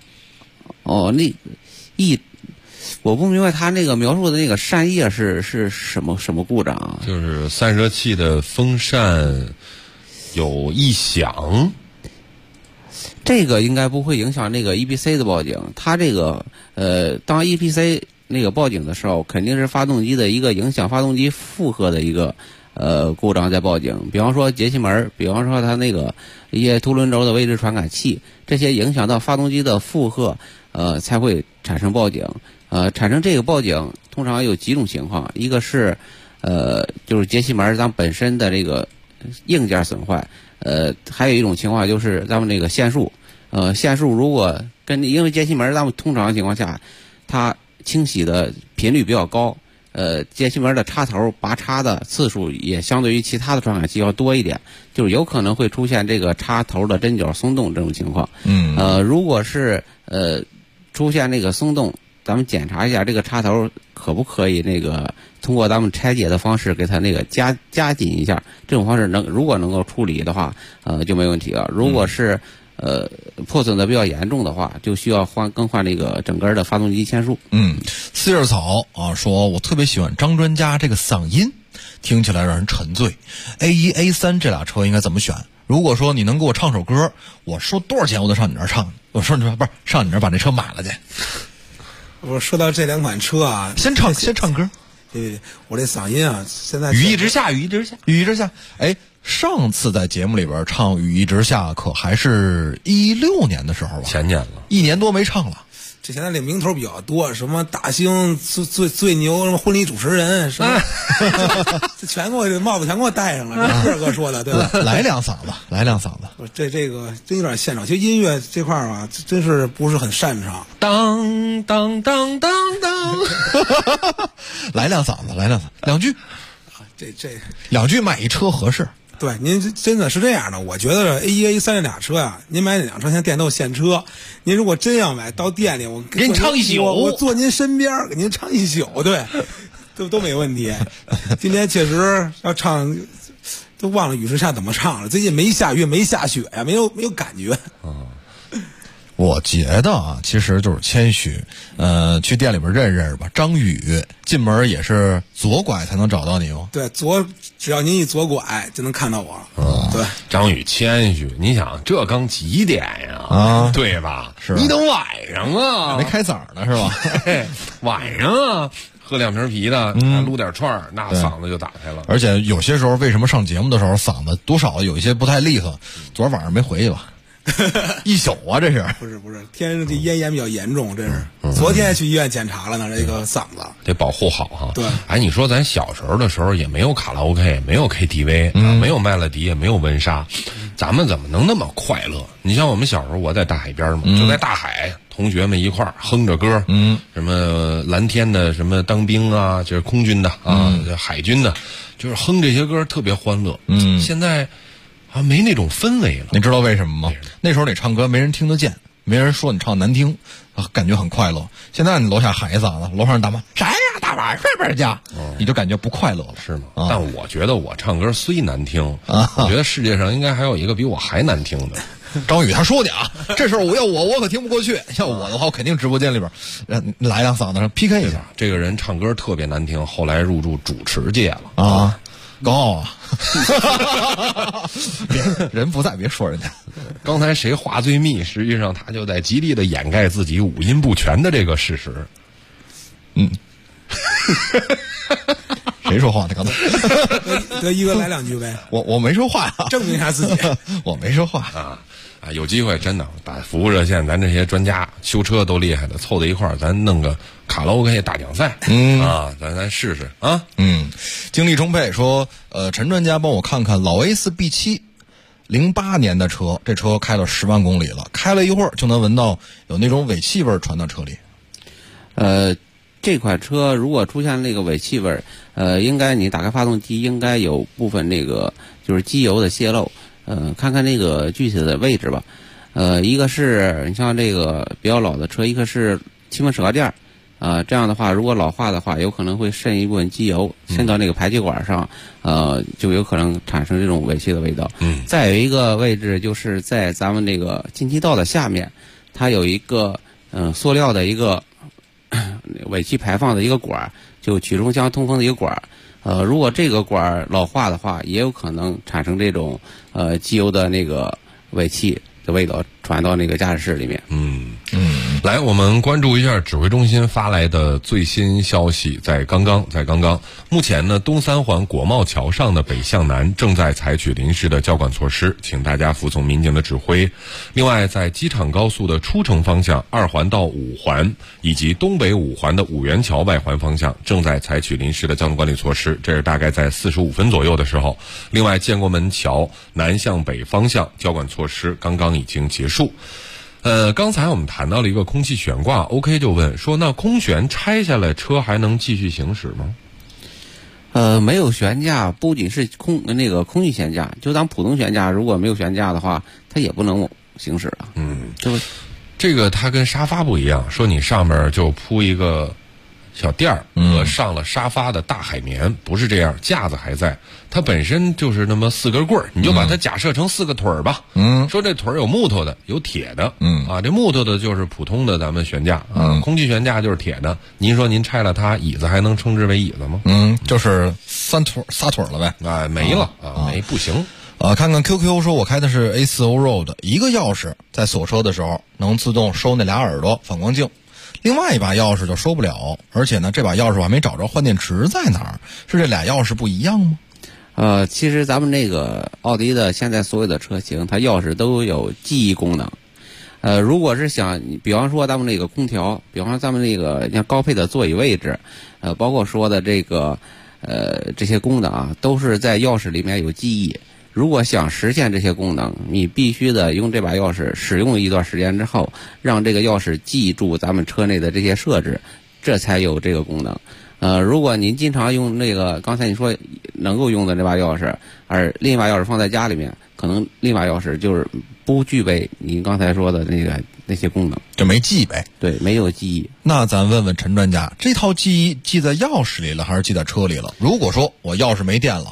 我不明白他那个描述的那个扇叶是什么故障啊？ 就是散热器的风扇有异响。 这个应该不会影响那个 EPC 的报警。它这个当 EPC 那个报警的时候，肯定是发动机的一个影响发动机负荷的一个故障在报警。比方说节气门，比方说它那个一些凸轮轴的位置传感器，这些影响到发动机的负荷才会产生报警。产生这个报警通常有几种情况，一个是就是节气门咱本身的这个硬件损坏，还有一种情况就是咱们这个线束，线束如果因为节气门咱们通常情况下它清洗的频率比较高，节气门的插头拔插的次数也相对于其他的传感器要多一点，就是有可能会出现这个插头的针脚松动这种情况。如果是出现那个松动，咱们检查一下这个插头可不可以那个通过咱们拆解的方式给它那个加紧一下，这种方式如果能够处理的话，就没问题了。如果是破损的比较严重的话，就需要更换那个整根的发动机线束。 四叶草啊说，我特别喜欢张专家这个嗓音，听起来让人沉醉。A1、A3 这俩车应该怎么选？如果说你能给我唱首歌，我说多少钱我都上你那儿唱。我说不是上你那儿把这车买了去。 我说到这两款车啊， 先唱歌。 对，我这嗓音啊，现在雨一直下。哎，上次在节目里边唱《雨一直下》可还是16年的时候吧？ 前年了 ，1年多没唱了。 这现在这名头比较多，什么大兴最牛，什么婚礼主持人，什么这全给我这帽子全给我戴上了。这哥说的对吧？ 来两嗓子。 这个真有点现场。其实音乐这块儿啊，真是不是很擅长。 当当当当当， 来两嗓子，2句。 这 2句买一车合适。 对，您真的是这样的。我觉得 A1、A3 这俩车啊，您买这辆车现在店都现车。您如果真要买，到店里我给你唱一宿， 我坐您身边给您唱一宿，对，都没问题。今天确实要唱都忘了雨时下怎么唱了。最近没下雨，没下雪呀，没有感觉。 我觉得啊，其实就是谦虚。去店里边认识吧。张宇进门也是左拐才能找到你吗？ 对，只要您一左拐就能看到我。对， 张宇谦虚，你想这刚几点呀？对吧？ 是你等晚上啊， 没开嗓呢是吧？ 晚上啊。喝2瓶啤的，撸点串儿，那嗓子就打开了。 而且有些时候，为什么上节目的时候嗓子多少有一些不太利索？昨儿晚上没回去吧？一宿啊，这是？ 不是，天这咽炎比较严重，这是。昨天去医院检查了呢，这个嗓子得保护好哈。 对， 哎，你说咱小时候的时候也没有卡拉 OK， 没有 KTV，没有麦乐迪，也没有温莎，咱们怎么能那么快乐？你像我们小时候，我在大海边嘛，就在大海。同学们一块儿哼着歌，什么蓝天的，什么当兵啊，就是空军的啊，海军的，就是哼这些歌特别欢乐。现在啊没那种氛围了。 你知道为什么吗？那时候你唱歌没人听得见，没人说你唱难听，感觉很快乐。现在你楼下喊一嗓子，楼上大妈谁呀？大晚上睡不睡觉？你就感觉不快乐了， 是吗？但我觉得我唱歌虽难听，我觉得世界上应该还有一个比我还难听的。 张宇他说你啊，这时候我可听不过去。要我的话，我肯定直播间里边来两嗓子上 PK 一下。 这个人唱歌特别难听，后来入驻主持界了啊，高傲啊！人不在，别说人家。 刚才谁话最密？实际上他就在极力的掩盖自己五音不全的这个事实。 谁说话呢？刚才得一个来2句呗。 我没说话呀， 证明一下自己。 我没说话啊！有机会真的把服务热线，咱这些专家修车都厉害的，凑在一块儿，咱弄个卡拉 OK 大奖赛。咱试试啊。 精力充沛说，陈专家帮我看看老 A4 B7 08年的车，这车开了10万公里了，开了一会儿就能闻到有那种尾气味传到车里。 这款车如果出现那个尾气味，应该你打开发动机应该有部分那个就是机油的泄漏，看看那个具体的位置吧。一个是你像这个比较老的车，一个是气门舍垫，这样的话如果老化的话，有可能会渗一部分机油，渗到那个排气管上，就有可能产生这种尾气的味道。再有一个位置就是在咱们那个进气道的下面，它有一个塑料的一个尾气排放的一个管，就曲中腔通风的一个管。如果这个管老化的话，也有可能产生这种机油的那个尾气的味道传到那个驾驶室里面。 来，我们关注一下指挥中心发来的最新消息。在刚刚，目前呢，东三环国贸桥上的北向南正在采取临时的交管措施，请大家服从民警的指挥。另外，在机场高速的出城方向2环到5环以及东北5环的五元桥外环方向正在采取临时的交通管理措施，这是大概在45分左右的时候。另外，建国门桥南向北方向交管措施刚刚已经结束。刚才我们谈到了一个空气悬挂 ，OK 就问说，那空悬拆下来，车还能继续行驶吗？ 没有悬架，不仅是空气悬架，就当普通悬架，如果没有悬架的话，它也不能行驶了。 这个它跟沙发不一样，说你上面就铺一个小垫儿和上了沙发的大海绵，不是这样，架子还在，它本身就是那么4根棍儿，你就把它假设成4个腿儿吧。说这腿儿有木头的，有铁的。这木头的就是普通的咱们悬架，空气悬架就是铁的。您说您拆了它，椅子还能称之为椅子吗？ 就是仨腿了呗。 没了不行。 看看 QQ 说，我开的是 A4 Allroad，一个钥匙在锁车的时候能自动收那俩耳朵反光镜。另外一把钥匙就收不了，而且呢，这把钥匙我还没找着换电池在哪儿，是这俩钥匙不一样吗？ 其实咱们那个奥迪的现在所有的车型，它钥匙都有记忆功能。如果是想，比方说咱们那个空调，比方说咱们那个像高配的座椅位置，包括说的这个这些功能啊，都是在钥匙里面有记忆。如果想实现这些功能，你必须的用这把钥匙使用一段时间之后，让这个钥匙记住咱们车内的这些设置，这才有这个功能。如果您经常用那个刚才你说能够用的这把钥匙，而另一把钥匙放在家里面，可能另一把钥匙就是不具备您刚才说的那些功能， 就没记呗。 对，没有记忆。 那咱问问陈专家，这套记忆记在钥匙里了还是记在车里了？如果说我钥匙没电了，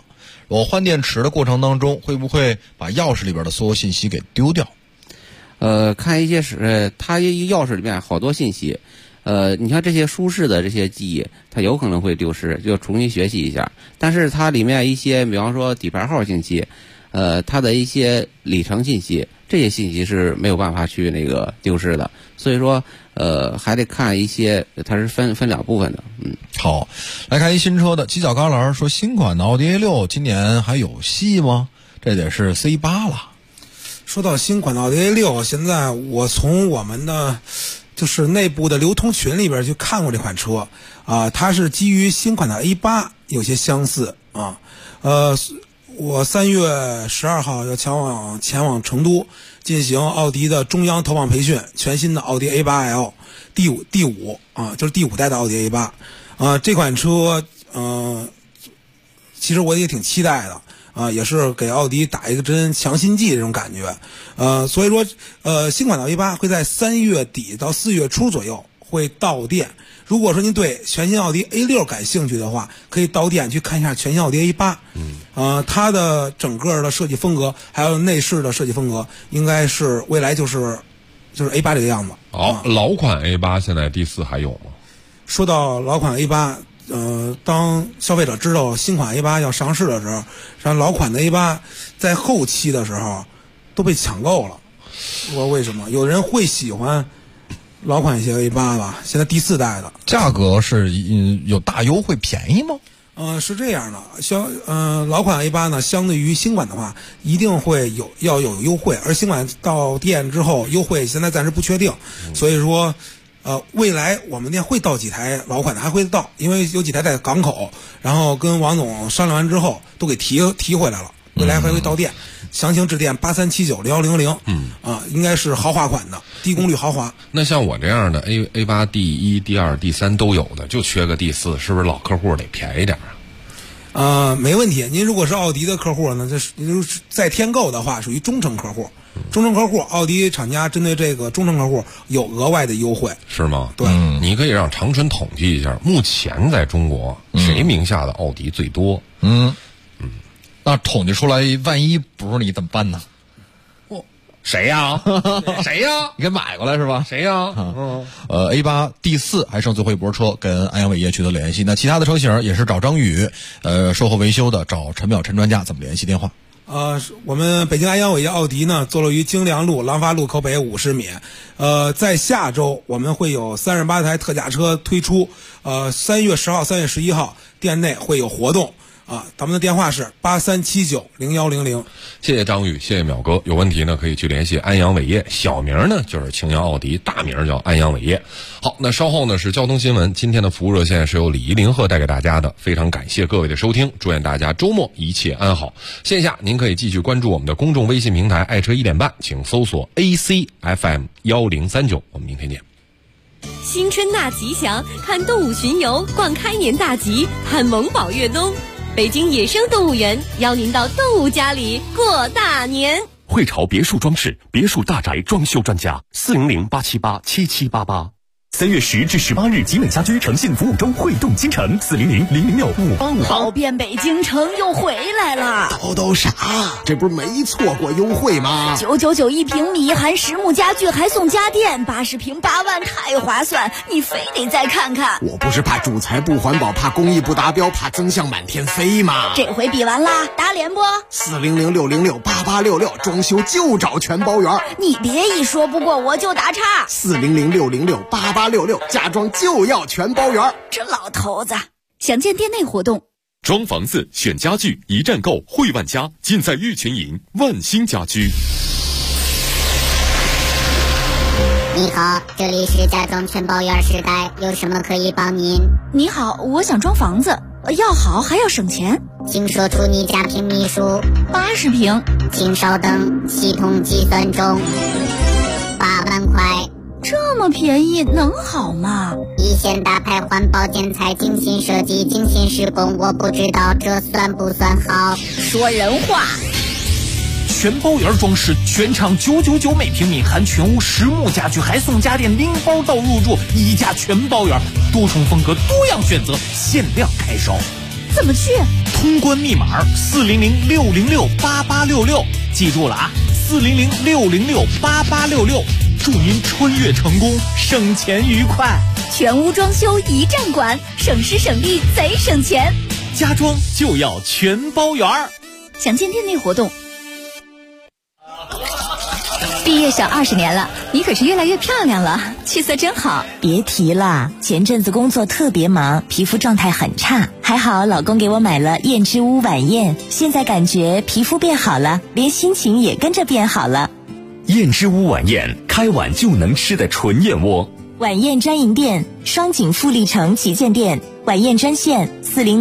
我换电池的过程当中，会不会把钥匙里边的所有信息给丢掉？ 看一些它钥匙里面好多信息，你像这些舒适的这些记忆，它有可能会丢失，就重新学习一下。但是它里面一些，比方说底盘号信息，它的一些里程信息，这些信息是没有办法去那个丢失的。所以说，还得看一些，它是分两部分的。 好，来看一新车的犄角旮旯说，新款的奥迪 A6 今年还有戏吗？这得是 C8 了。 说到新款的奥迪 A6，现在我从我们的就是内部的流通群里边去看过这款车啊，它是基于新款的 A8 有些相似啊。我3月12号要前往成都进行奥迪的中央投放培训，全新的奥迪 A8L 第五啊，就是第5代的奥迪 A8 啊，这款车其实我也挺期待的。也是给奥迪打一个针强心剂这种感觉，所以说，新款的 A8 会在3月底到4月初左右会到店。如果说您对全新奥迪 A6 感兴趣的话，可以到店去看一下全新奥迪 A8。它的整个的设计风格，还有内饰的设计风格，应该是未来就是 A8 这个样子。 老款 A8 现在第4还有吗？ 说到老款 A8。当消费者知道新款 A8 要上市的时候，像老款的 A8 在后期的时候都被抢购了。我为什么？有人会喜欢老款一些 A8 吧？现在第4代的价格是有大优惠，便宜吗？ 是这样的，老款 A8 呢，相对于新款的话，一定会要有优惠，而新款到店之后优惠现在暂时不确定，所以说。未来我们店会到几台老款的，还会到，因为有几台在港口，然后跟王总商量完之后，都给提回来了。未来还会到店，详情致电83790100。应该是豪华款的，低功率豪华。 那像我这样的 A8 第1、第2、第3都有的，就缺个第4，是不是老客户得便宜点啊？ 没问题。您如果是奥迪的客户呢，您再添购的话，属于忠诚客户。忠诚客户，奥迪厂家针对这个忠诚客户有额外的优惠， 是吗？ 对， 你可以让长春统计一下，目前在中国谁名下的奥迪最多？ 那统计出来，万一不是你怎么办呢？ 谁呀？谁呀？ 你给买过来是吧？ 谁呀 ？A8 第4还剩最后一波车，跟安阳伟业取得联系。那其他的车型也是找张宇，售后维修的找陈淼陈专家，怎么联系电话？ 我们北京安阳伟业奥迪呢，坐落于京良路廊坊路口北50米。在下周我们会有38台特价车推出。3月10号、3月11号店内会有活动。咱们的电话是83790100。 谢谢张宇，谢谢淼哥。有问题呢可以去联系安阳伟业，小名呢就是青阳奥迪，大名叫安阳伟业。好，那稍后呢是交通新闻，今天的服务热线是由李怡林鹤带给大家的，非常感谢各位的收听，祝愿大家周末一切安好。线下您可以继续关注我们的公众微信平台爱车1点半，请搜索 ACFM1039，我们明天见。 新春纳吉祥，看动物巡游，逛开年大吉，看萌宝越冬。北京野生动物园邀您到动物家里过大年。 汇潮别墅装饰，别墅大宅装修专家，400-878-7788。3月10至18日，集美家居诚信服务周汇动金城，400-006-5858。 跑遍北京城又回来了， 都傻，这不是没错过优惠吗 ？999一平米，含实木家具还送家电，80平8万，太划算！你非得再看看。 我不是怕主材不环保，怕工艺不达标，怕增项满天飞吗？ 这回比完啦，打脸不 ？400-606-8866，装修就找全包圆。 你别一说不过我就打岔。 400-606-8866，家装就要全包圆。 这老头子，详见店内活动。 装房子选家具，一站购汇万家，尽在玉泉营万兴家居。 你好，这里是家装全包圆时代，有什么可以帮您？ 你好，我想装房子，要好还要省钱， 请说出你家平米数。 80平。 请稍等，系统计算中。8万块。 这么便宜能好吗？ 一线大牌环保建材，精心设计，精心施工，我不知道这算不算好。 说人话。 全包圆装饰，全场999每平米，含全屋实木家具，还送家电拎包到入住，一家全包圆，多重风格，多样选择，限量开烧。 怎么去？ 通关密码400-606-8866，记住了啊，400-606-8866，祝您穿越成功，省钱愉快。 全屋装修一站管，省时省力贼省钱。 家装就要全包圆儿。 详见店内活动。毕业小20年了，你可是越来越漂亮了，气色真好。 别提了，前阵子工作特别忙，皮肤状态很差，还好老公给我买了燕之屋晚宴，现在感觉皮肤变好了，连心情也跟着变好了。 燕之屋晚宴，开碗就能吃的纯燕窝。 晚宴专营店：双井富力城旗舰店。晚宴专线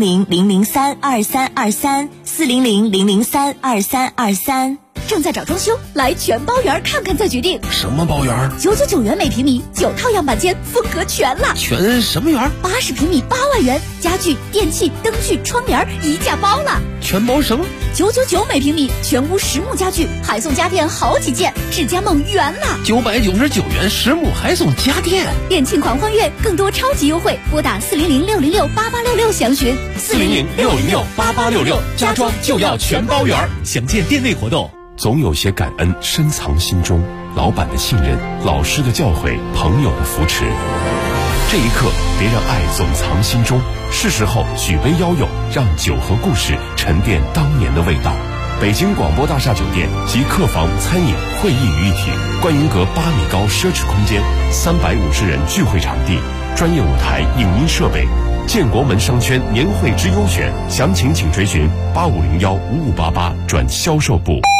：400-003-2323，400-003-2323。 正在找装修，来全包圆看看再决定。 什么包圆 ？999元每平米，9套样板间，风格全了。 全什么圆 ？80平米8万元，家具、电器、灯具、窗帘一价包了。 全包什么 ？999每平米，全屋实木家具，还送家电好几件，智家梦圆了。 999元实木还送家电， 店庆狂欢月，更多超级优惠，拨打400-606-8866详询。 400-606-8866，家装就要全包圆。详见店内活动。 总有些感恩深藏心中，老板的信任，老师的教诲，朋友的扶持。这一刻，别让爱总藏心中，是时候举杯邀友，让酒和故事沉淀当年的味道。北京广播大厦酒店及客房、餐饮、会议于一体，观云阁8米高奢侈空间，350人聚会场地，专业舞台、影音设备。建国门商圈年会之优选，详情请垂询8501-5588转销售部。